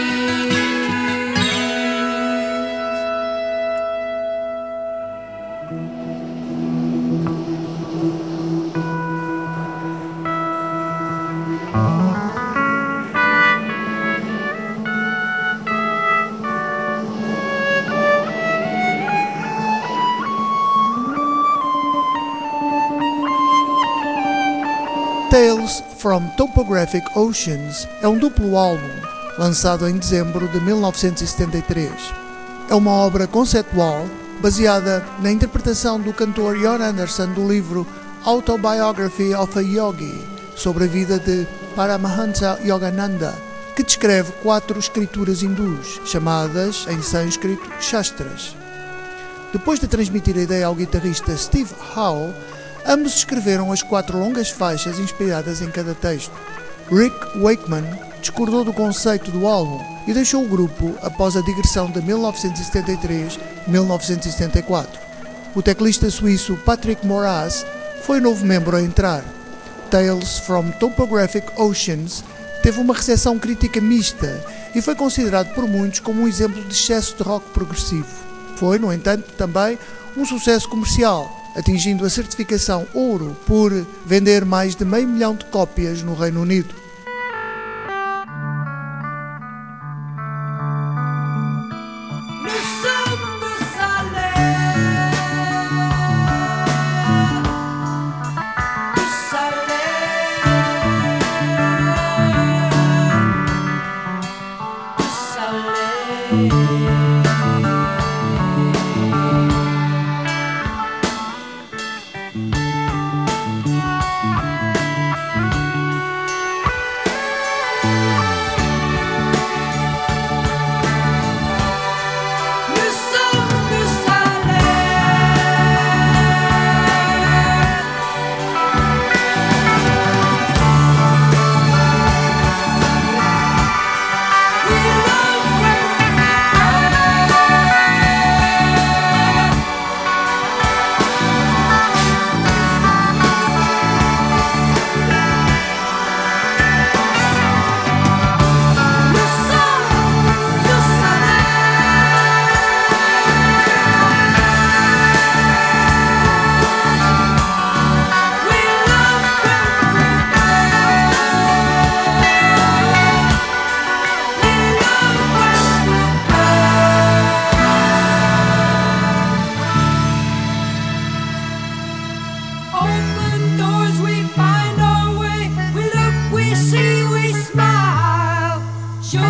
Tales from Topographic Oceans é um duplo álbum, lançado em dezembro de mil novecentos e setenta e três. É uma obra conceptual baseada na interpretação do cantor Jon Anderson do livro Autobiography of a Yogi, sobre a vida de Paramahansa Yogananda, que descreve quatro escrituras hindus, chamadas em sânscrito Shastras. Depois de transmitir a ideia ao guitarrista Steve Howe, ambos escreveram as quatro longas faixas inspiradas em cada texto. Rick Wakeman discordou do conceito do álbum e deixou o grupo após a digressão de mil novecentos e setenta e três a mil novecentos e setenta e quatro. O teclista suíço Patrick Moraz foi o novo membro a entrar. Tales from Topographic Oceans teve uma recepção crítica mista e foi considerado por muitos como um exemplo de excesso de rock progressivo. Foi, no entanto, também um sucesso comercial, atingindo a certificação ouro por vender mais de meio milhão de cópias no Reino Unido. Salé.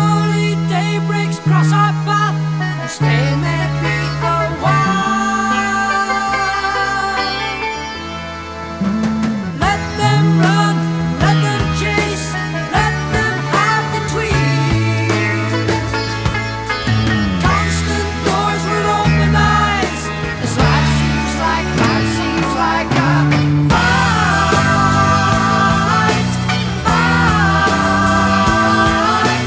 slowly day breaks across our path and stay maybe a while. Let them run, let them chase, let them have the tweet. Constant doors with open eyes, this life seems like, life seems like a fight, fight,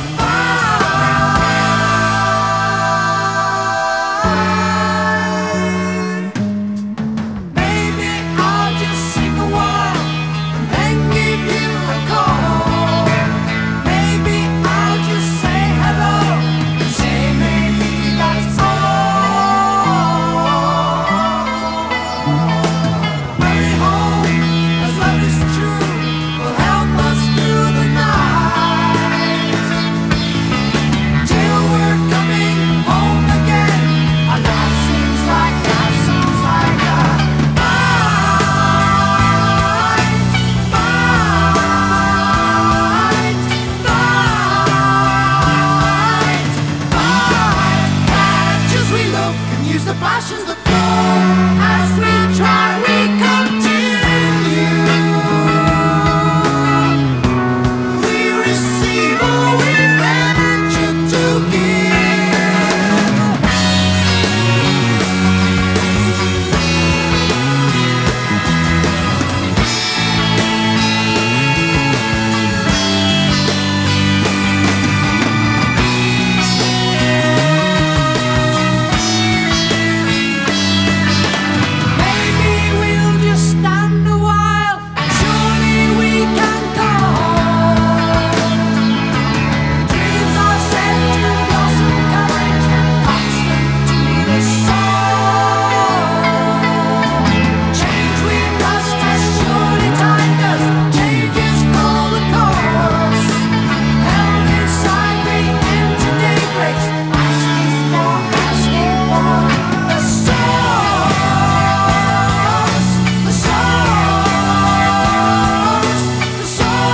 fight. Maybe I'll just sing a while and then give you a call. Maybe I'll just say hello and say maybe that's all. Hurry home, as love is true, will help us through the night. Till we're coming home again, our life seems like, life seems like a fight, fight, fight, fight. Catch as we look and use the passions that flow. As we try, we continue. We receive all we venture to give. Maybe we'll just stand a while. Surely we can call. Dreams are said to blossom courage, constant to the soul. Change we must, as surely time does. Change is called the course. Held inside me into daybreaks, asking for, asking for the source, the source, the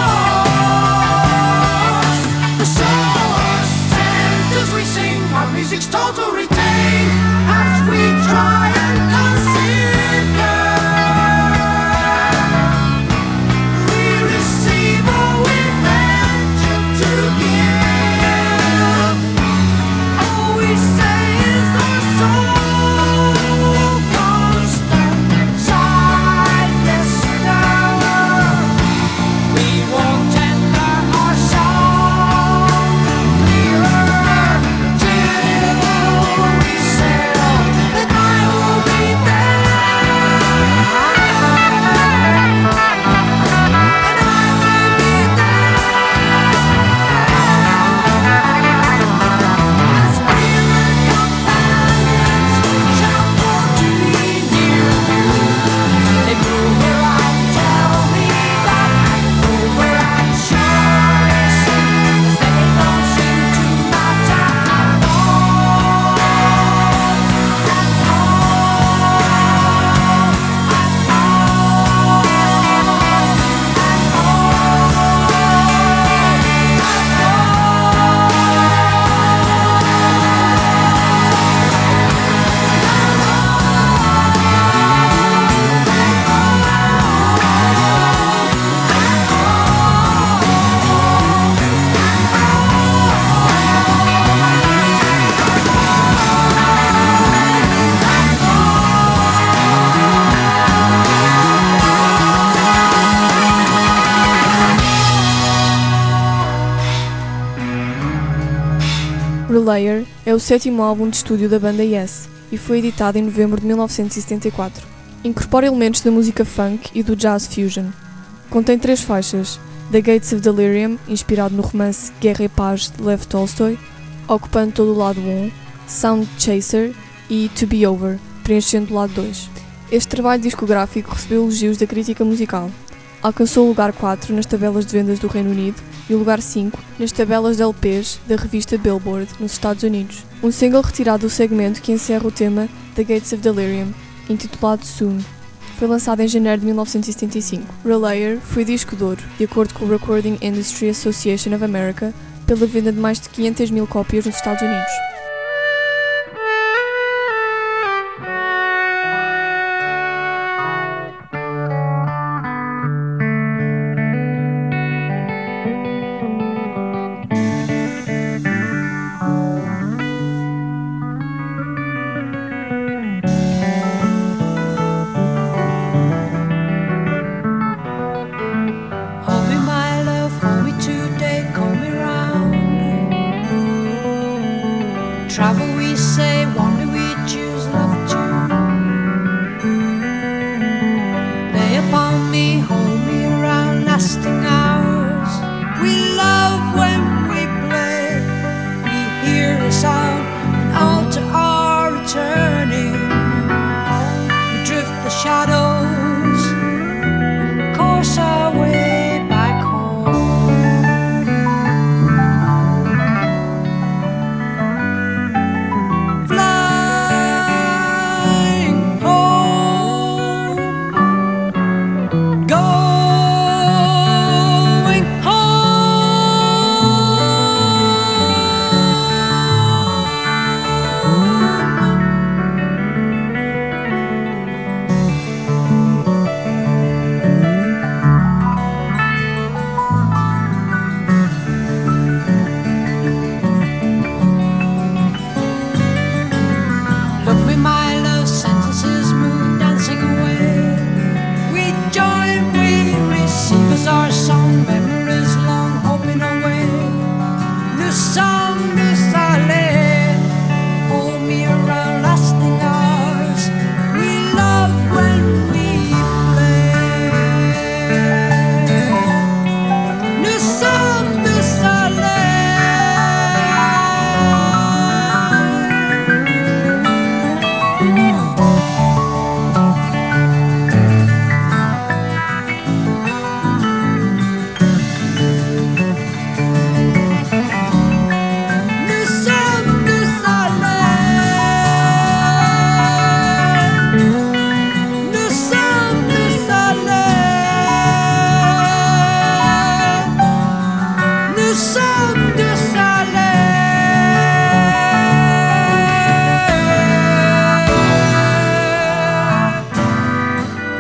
source, the source. And as we sing, our music's total retain as we try and consider. We receive all we venture to give. All we say is the soul constant inside listener. We won't tender our song clearer till we sail, and I will be there, and I will be there. As feeling companions shall pull to me near. They move around, tell me that move around, surely sing, 'cause they don't seem to matter at all, at Relayer é o sétimo álbum de estúdio da banda Yes e foi editado em novembro de mil novecentos e setenta e quatro. Incorpora elementos da música funk e do jazz fusion. Contém três faixas: The Gates of Delirium, inspirado no romance Guerra e Paz de Lev Tolstoy, ocupando todo o lado um, Sound Chaser e To Be Over, preenchendo o lado dois. Este trabalho discográfico recebeu elogios da crítica musical. Alcançou o lugar quatro nas tabelas de vendas do Reino Unido e o lugar cinco nas tabelas de L Ps da revista Billboard nos Estados Unidos. Um single retirado do segmento que encerra o tema The Gates of Delirium, intitulado Soon, foi lançado em janeiro de mil novecentos e setenta e cinco. Relayer foi disco de ouro, de acordo com o Recording Industry Association of America, pela venda de mais de quinhentas mil cópias nos Estados Unidos. Hold me, my love, hold me today, call me round. Travel we say, wander we choose, love to lay upon me, hold me around, lasting hours. We love when we play, we hear the sound and alter our returning. We drift the shadows, course our way back home. Flying home, going Look me, my love, sentences move, dancing away. We join, we receive as our song, memories long, hoping away. New song, new silence, hold me around, lasting hours. We love when we play. New song, new silence. New song, new silence. New song, new silence. New song, new silence.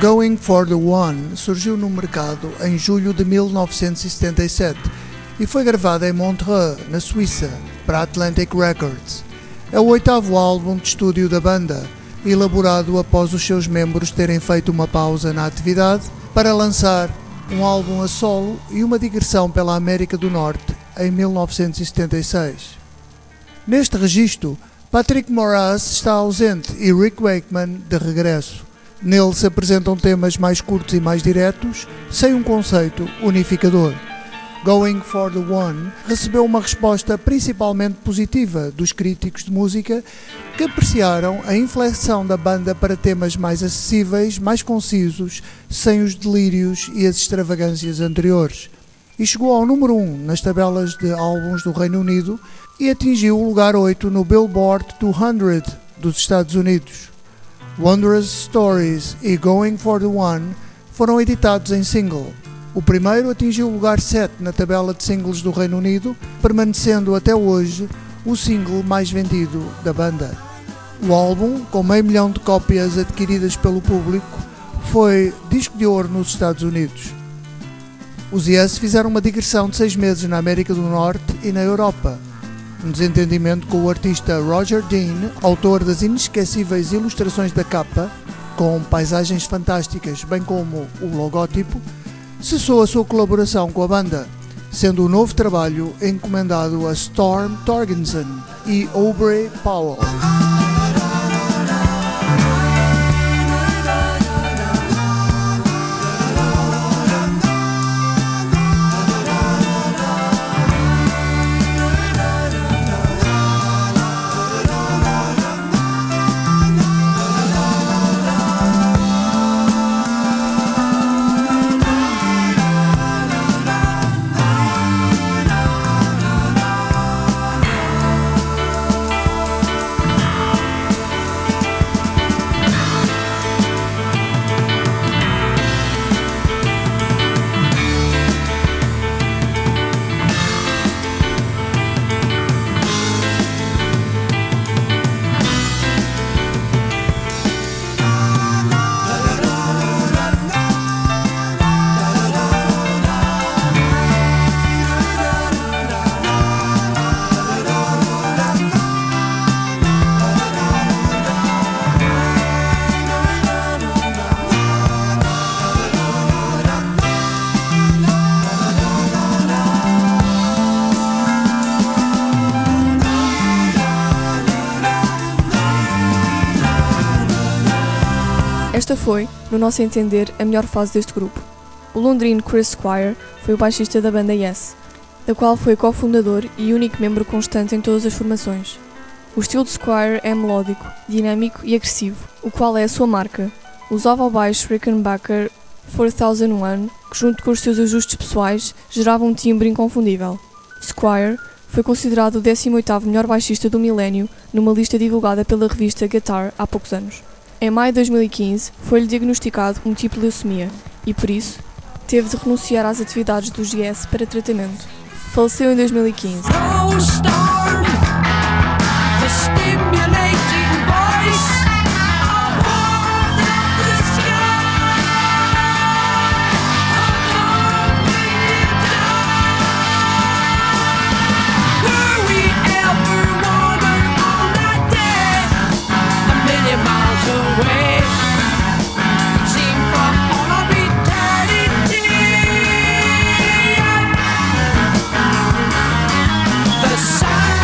Going for the One surgiu no mercado em julho de mil novecentos e setenta e sete e foi gravada em Montreux, na Suíça, para Atlantic Records. É o oitavo álbum de estúdio da banda, elaborado após os seus membros terem feito uma pausa na atividade para lançar um álbum a solo e uma digressão pela América do Norte em mil novecentos e setenta e seis. Neste registro, Patrick Moraz está ausente e Rick Wakeman de regresso. Nele se apresentam temas mais curtos e mais diretos, sem um conceito unificador. Going for the One recebeu uma resposta principalmente positiva dos críticos de música, que apreciaram a inflexão da banda para temas mais acessíveis, mais concisos, sem os delírios e as extravagâncias anteriores. E chegou ao número um nas tabelas de álbuns do Reino Unido e atingiu o lugar oito no Billboard duzentos dos Estados Unidos. Wondrous Stories e Going for the One foram editados em single. O primeiro atingiu o lugar sete na tabela de singles do Reino Unido, permanecendo até hoje o single mais vendido da banda. O álbum, com meio milhão de cópias adquiridas pelo público, foi disco de ouro nos Estados Unidos. Os Yes fizeram uma digressão de seis meses na América do Norte e na Europa. Um desentendimento com o artista Roger Dean, autor das inesquecíveis ilustrações da capa, com paisagens fantásticas, bem como o logótipo, cessou a sua colaboração com a banda, sendo o novo trabalho encomendado a Storm Thorgerson e Aubrey Powell. Esta foi, no nosso entender, a melhor fase deste grupo. O londrino Chris Squire foi o baixista da banda Yes, da qual foi cofundador e único membro constante em todas as formações. O estilo de Squire é melódico, dinâmico e agressivo, o qual é a sua marca. Usava o baixo Rickenbacker quatro mil e um, que junto com os seus ajustes pessoais gerava um timbre inconfundível. Squire foi considerado o décimo oitavo melhor baixista do milénio numa lista divulgada pela revista Guitar há poucos anos. Em maio de dois mil e quinze, foi-lhe diagnosticado múltipla leucemia e, por isso, teve de renunciar às atividades do G S para tratamento. Faleceu em dois mil e quinze. The sun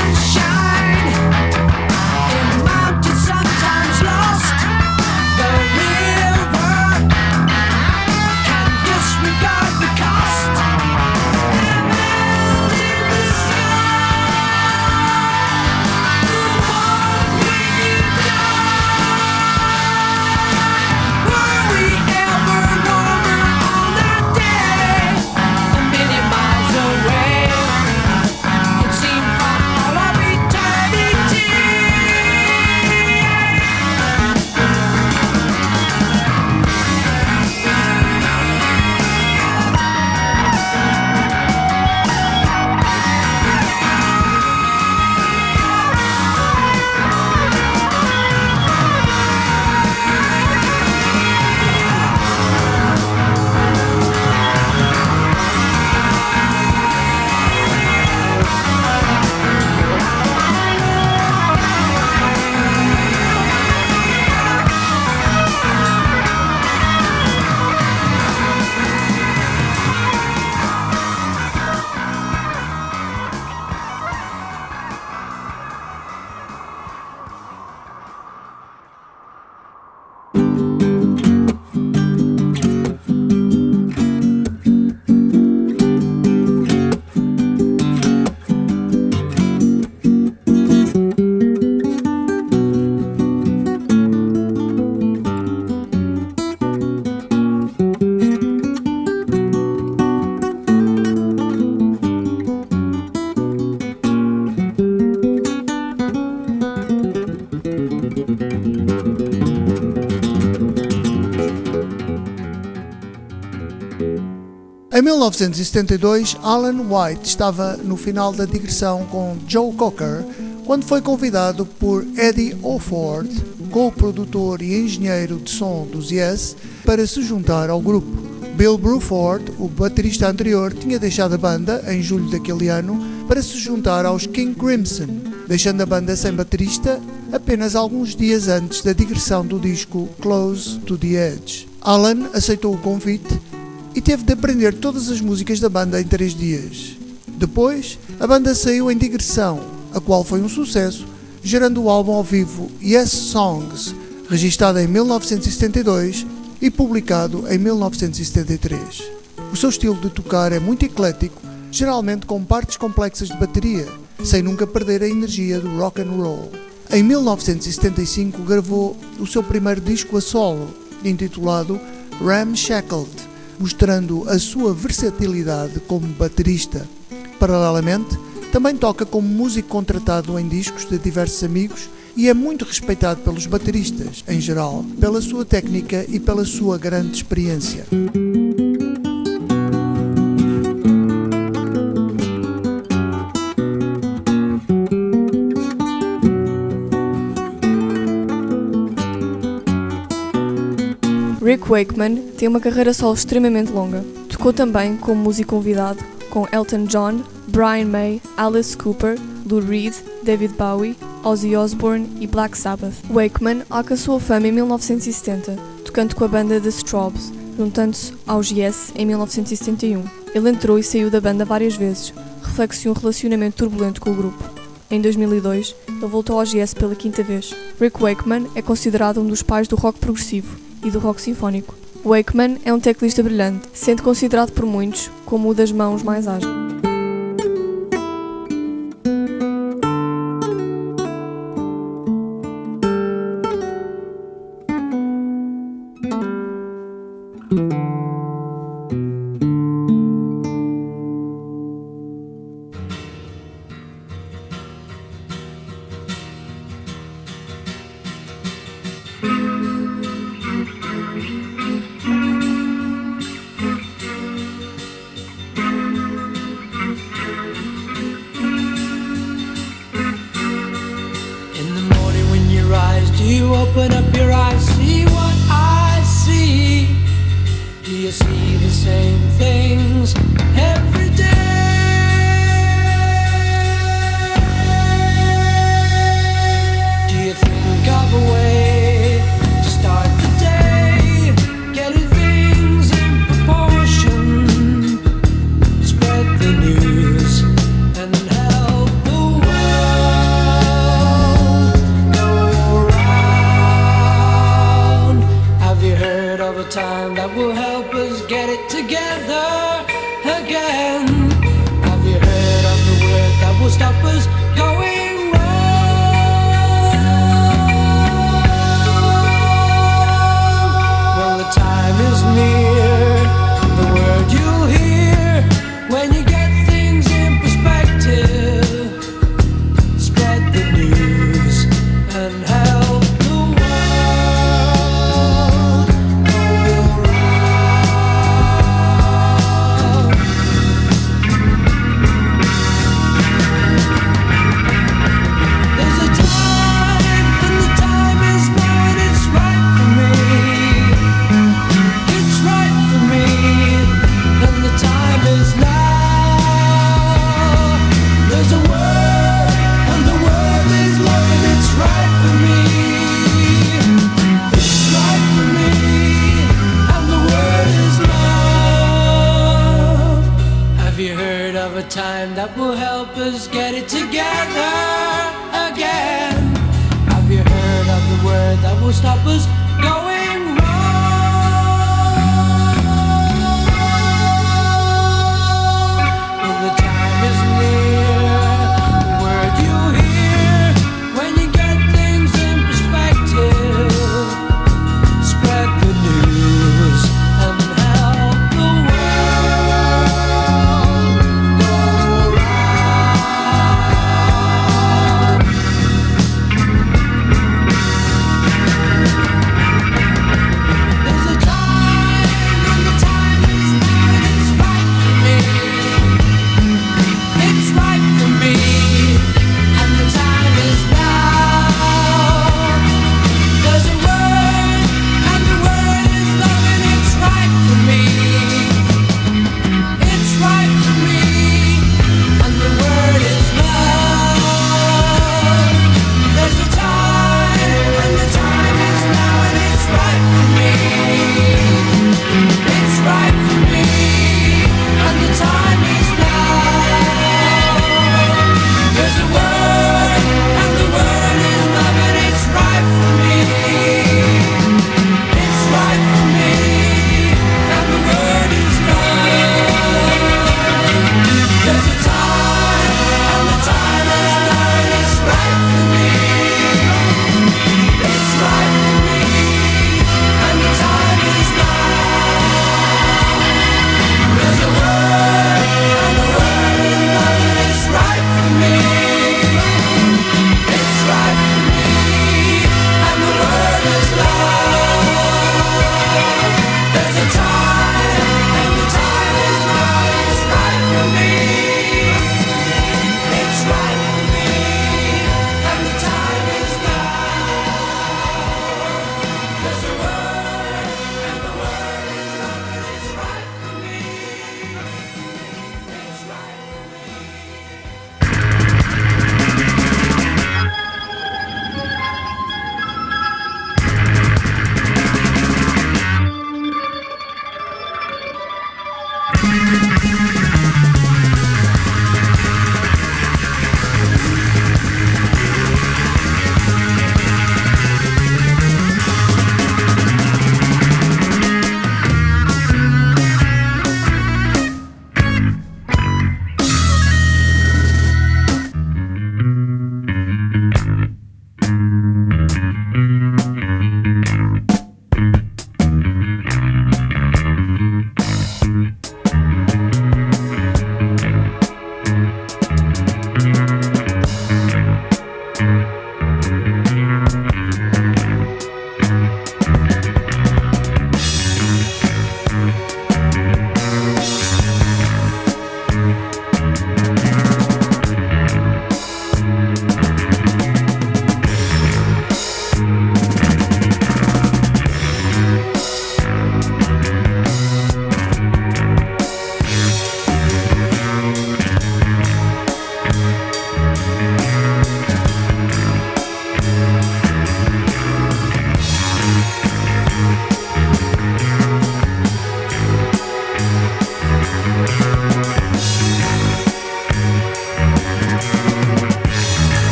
mil novecentos e setenta e dois, Alan White estava no final da digressão com Joe Cocker quando foi convidado por Eddie Alford, co-produtor e engenheiro de som dos Yes, para se juntar ao grupo. Bill Bruford, o baterista anterior, tinha deixado a banda em julho daquele ano para se juntar aos King Crimson, deixando a banda sem baterista apenas alguns dias antes da digressão do disco Close to the Edge. Alan aceitou o convite e teve de aprender todas as músicas da banda em três dias. Depois, a banda saiu em digressão, a qual foi um sucesso, gerando o álbum ao vivo Yes Songs, registado em mil novecentos e setenta e dois e publicado em mil novecentos e setenta e três. O seu estilo de tocar é muito eclético, geralmente com partes complexas de bateria, sem nunca perder a energia do rock and roll. Em mil novecentos e setenta e cinco gravou o seu primeiro disco a solo, intitulado Ramshackled, mostrando a sua versatilidade como baterista. Paralelamente, também toca como músico contratado em discos de diversos amigos e é muito respeitado pelos bateristas, em geral, pela sua técnica e pela sua grande experiência. Rick Wakeman tem uma carreira solo extremamente longa. Tocou também como músico convidado com Elton John, Brian May, Alice Cooper, Lou Reed, David Bowie, Ozzy Osbourne e Black Sabbath. Wakeman alcançou a fama em mil novecentos e setenta, tocando com a banda The Strawbs, juntando-se aos Yes em mil novecentos e setenta e um. Ele entrou e saiu da banda várias vezes, reflexo de um relacionamento turbulento com o grupo. Em dois mil e dois, ele voltou aos Yes pela quinta vez. Rick Wakeman é considerado um dos pais do rock progressivo e do rock sinfónico. Wakeman é um teclista brilhante, sendo considerado por muitos como o das mãos mais ágeis. You open up your eyes, see what I see. Do you see the same things every day? Do you think of a way to start the day? Getting things in proportion, spread the news and help the world go round. Have you heard of a time that will help us get it together again? Have you heard of the word that will stop us going wrong? Well, the time is near, the word you'll hear when you get things in perspective. Spread the news and help the world go round. There's a time, and the time is now, and it's right for me. It's right for me, and the time is now. There's a word, and the word is love, and it's right for me. It's right for me, and the word is love. Have you heard of a time that will help us get it together again? Have you heard of the word that will stop us going wrong? Well, the time is near, the word you hear when you get things in perspective. Spread the news and help the world go round.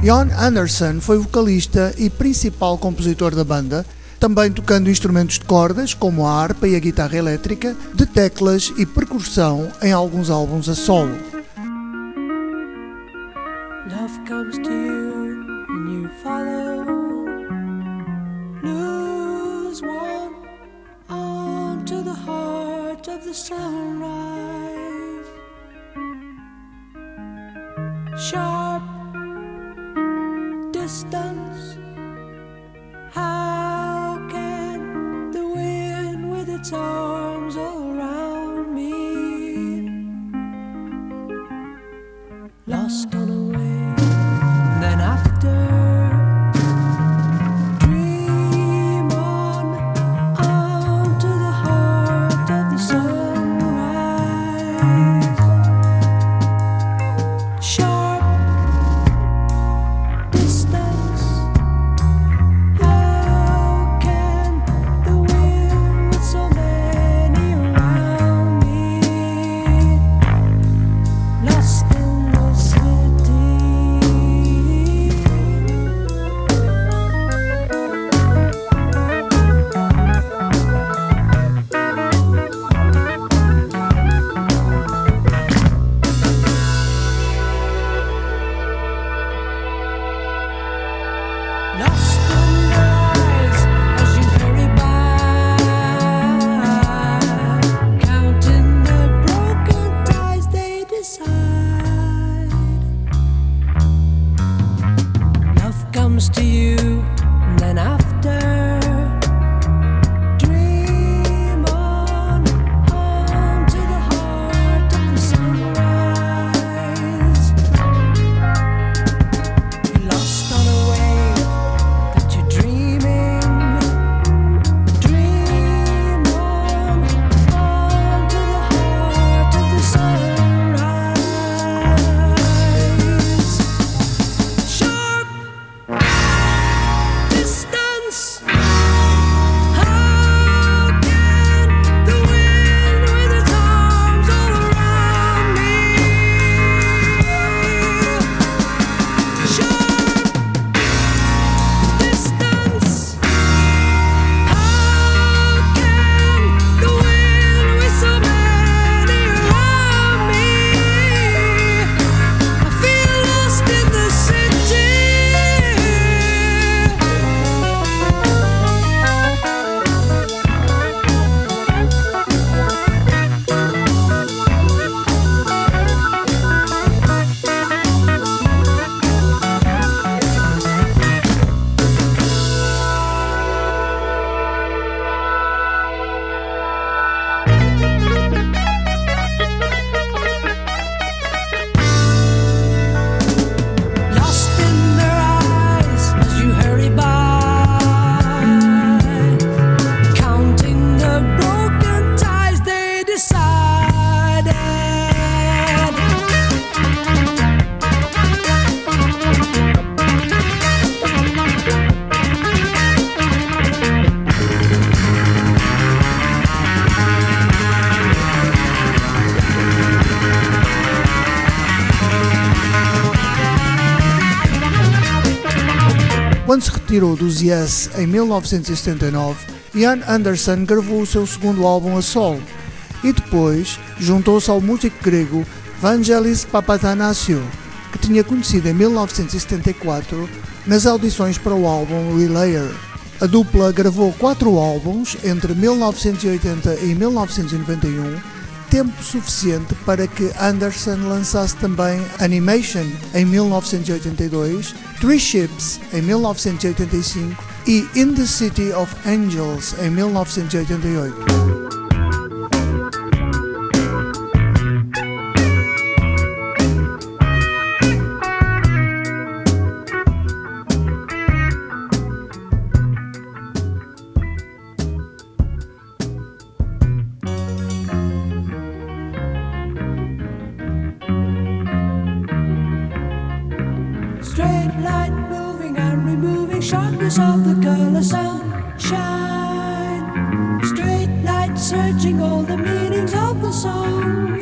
Jon Anderson foi vocalista e principal compositor da banda, também tocando instrumentos de cordas, como a harpa e a guitarra elétrica, de teclas e percussão em alguns álbuns a solo. Love comes to you and you follow. Lose one onto the heart of the sunrise. Sharp distance. How can the wind with its arms all around me? Lost on a wave, then after dream on onto the heart of the sunrise. Sharp distance. How can the wind with so many around me? Lost in the city. Lost in your eyes as you hurry by, counting the broken ties they decide. Love comes to you, and then after, dream on, on to the heart of the sunrise. You're lost on a wave that you're dreaming. Dream on, on to the heart of the sunrise. Sharp distance. How can the wind with its arms all around me? Sharp distance. How can the wind with so many around me? I feel lost in the city. Lost in their eyes as you hurry by, counting the broken ties they decided. Quando se retirou dos Yes em mil novecentos e setenta e nove, Jon Anderson gravou o seu segundo álbum a solo e depois juntou-se ao músico grego Vangelis Papathanassiou, que tinha conhecido em mil novecentos e setenta e quatro nas audições para o álbum Relayer. A dupla gravou quatro álbuns entre mil novecentos e oitenta e mil novecentos e noventa e um, tempo suficiente para que Anderson lançasse também Animation em mil novecentos e oitenta e dois, Three Ships em mil novecentos e oitenta e cinco e In the City of Angels em mil novecentos e oitenta e oito. Straight light moving and removing sharpness of the color sunshine. Straight light searching all the meanings of the song.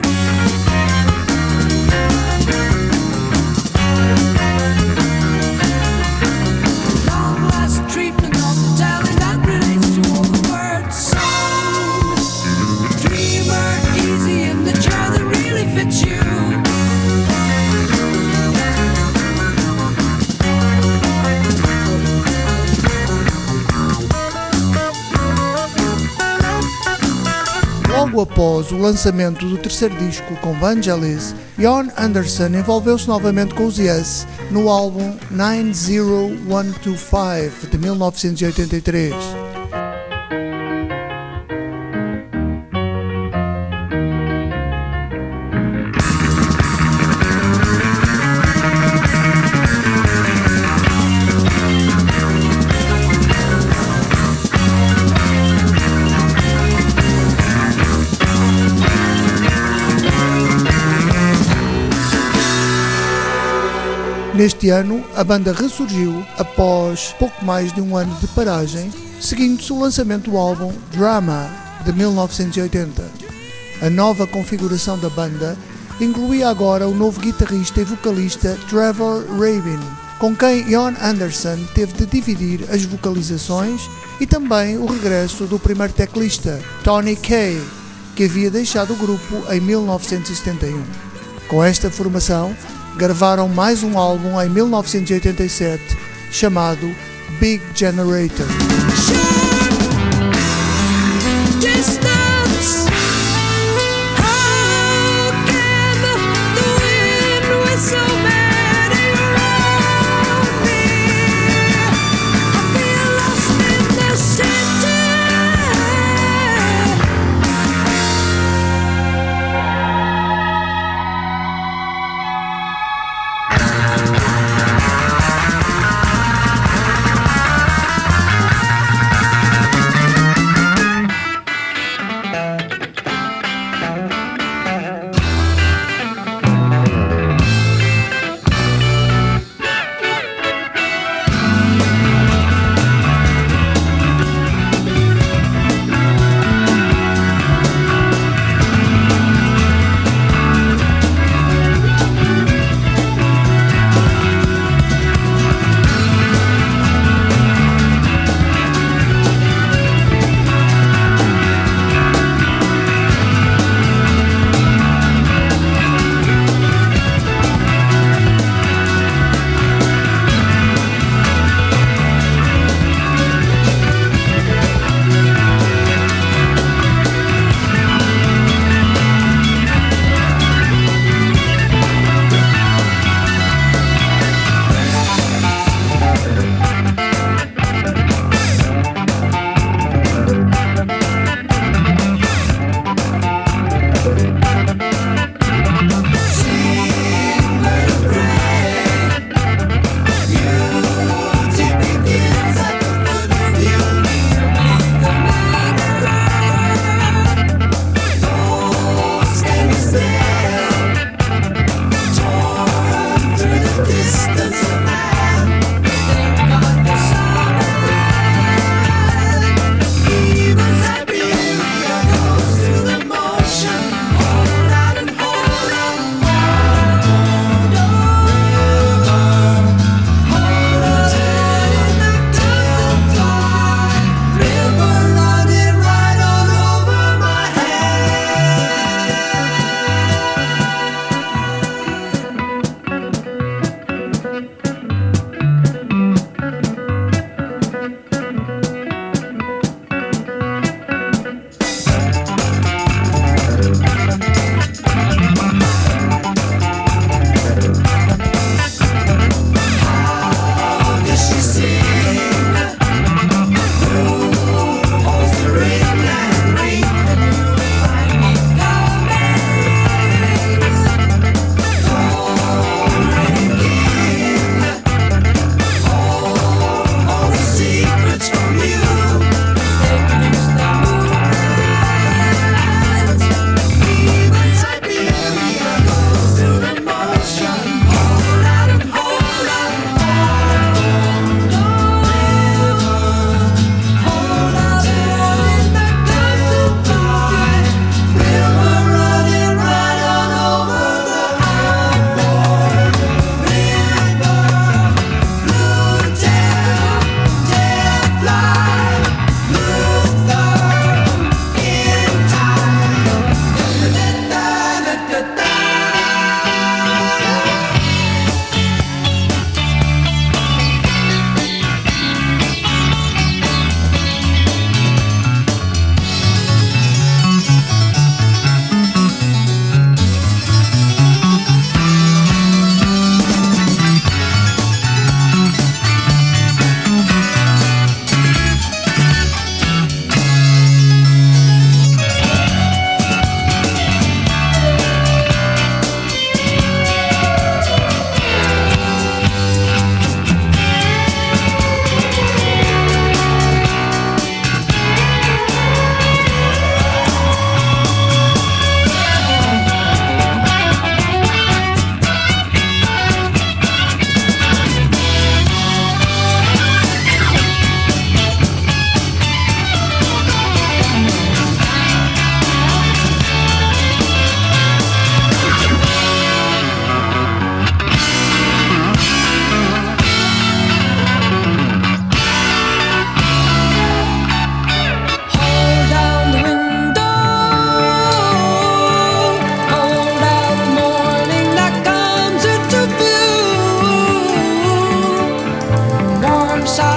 Logo após o lançamento do terceiro disco com Vangelis, Jon Anderson envolveu-se novamente com os Yes no álbum nove zero um dois cinco de mil novecentos e oitenta e três. Neste ano, a banda ressurgiu após pouco mais de um ano de paragem, seguindo-se o lançamento do álbum Drama, de mil novecentos e oitenta. A nova configuração da banda incluía agora o novo guitarrista e vocalista Trevor Rabin, com quem Jon Anderson teve de dividir as vocalizações, e também o regresso do primeiro teclista, Tony Kaye, que havia deixado o grupo em mil novecentos e setenta e um. Com esta formação, gravaram mais um álbum em mil novecentos e oitenta e sete chamado Big Generator.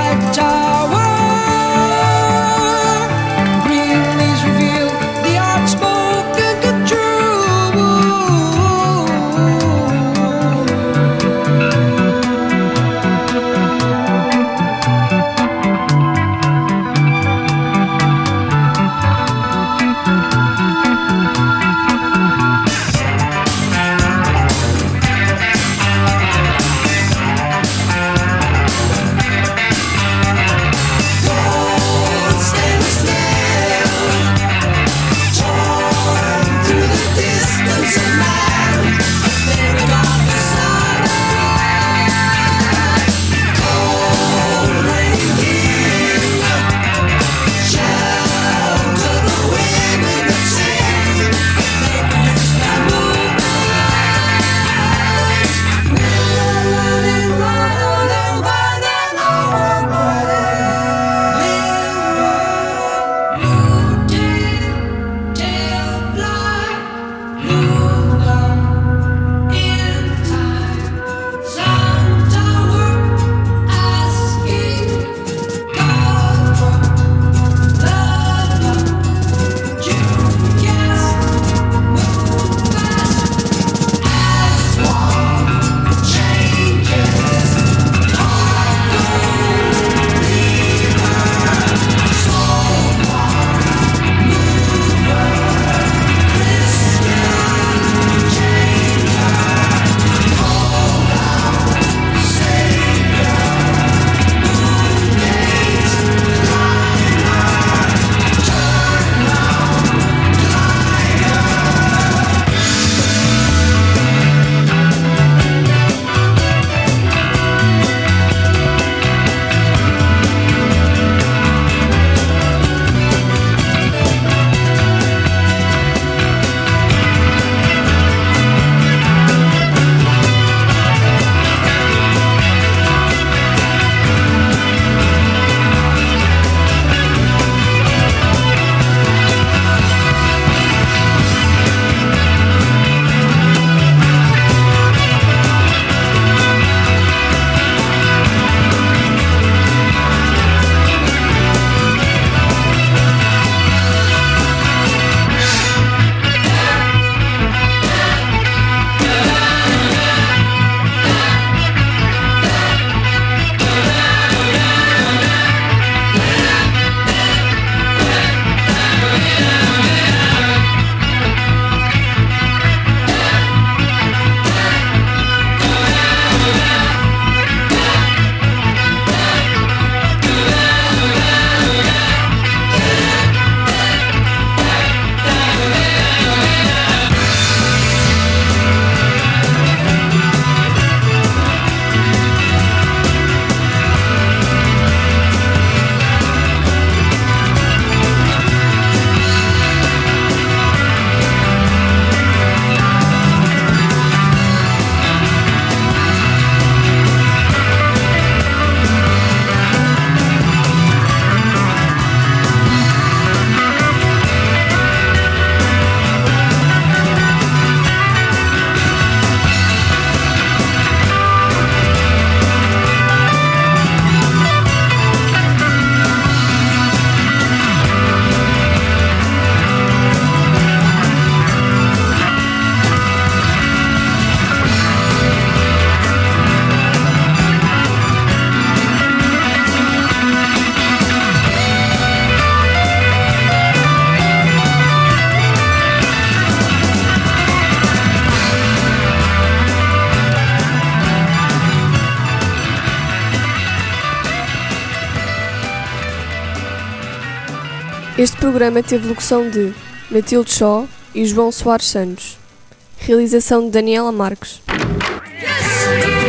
white tower. Green leaves reveal the outspoken true. Este programa teve locução de Matilde Shaw e João Soares Santos. Realização de Daniela Marques. Yes!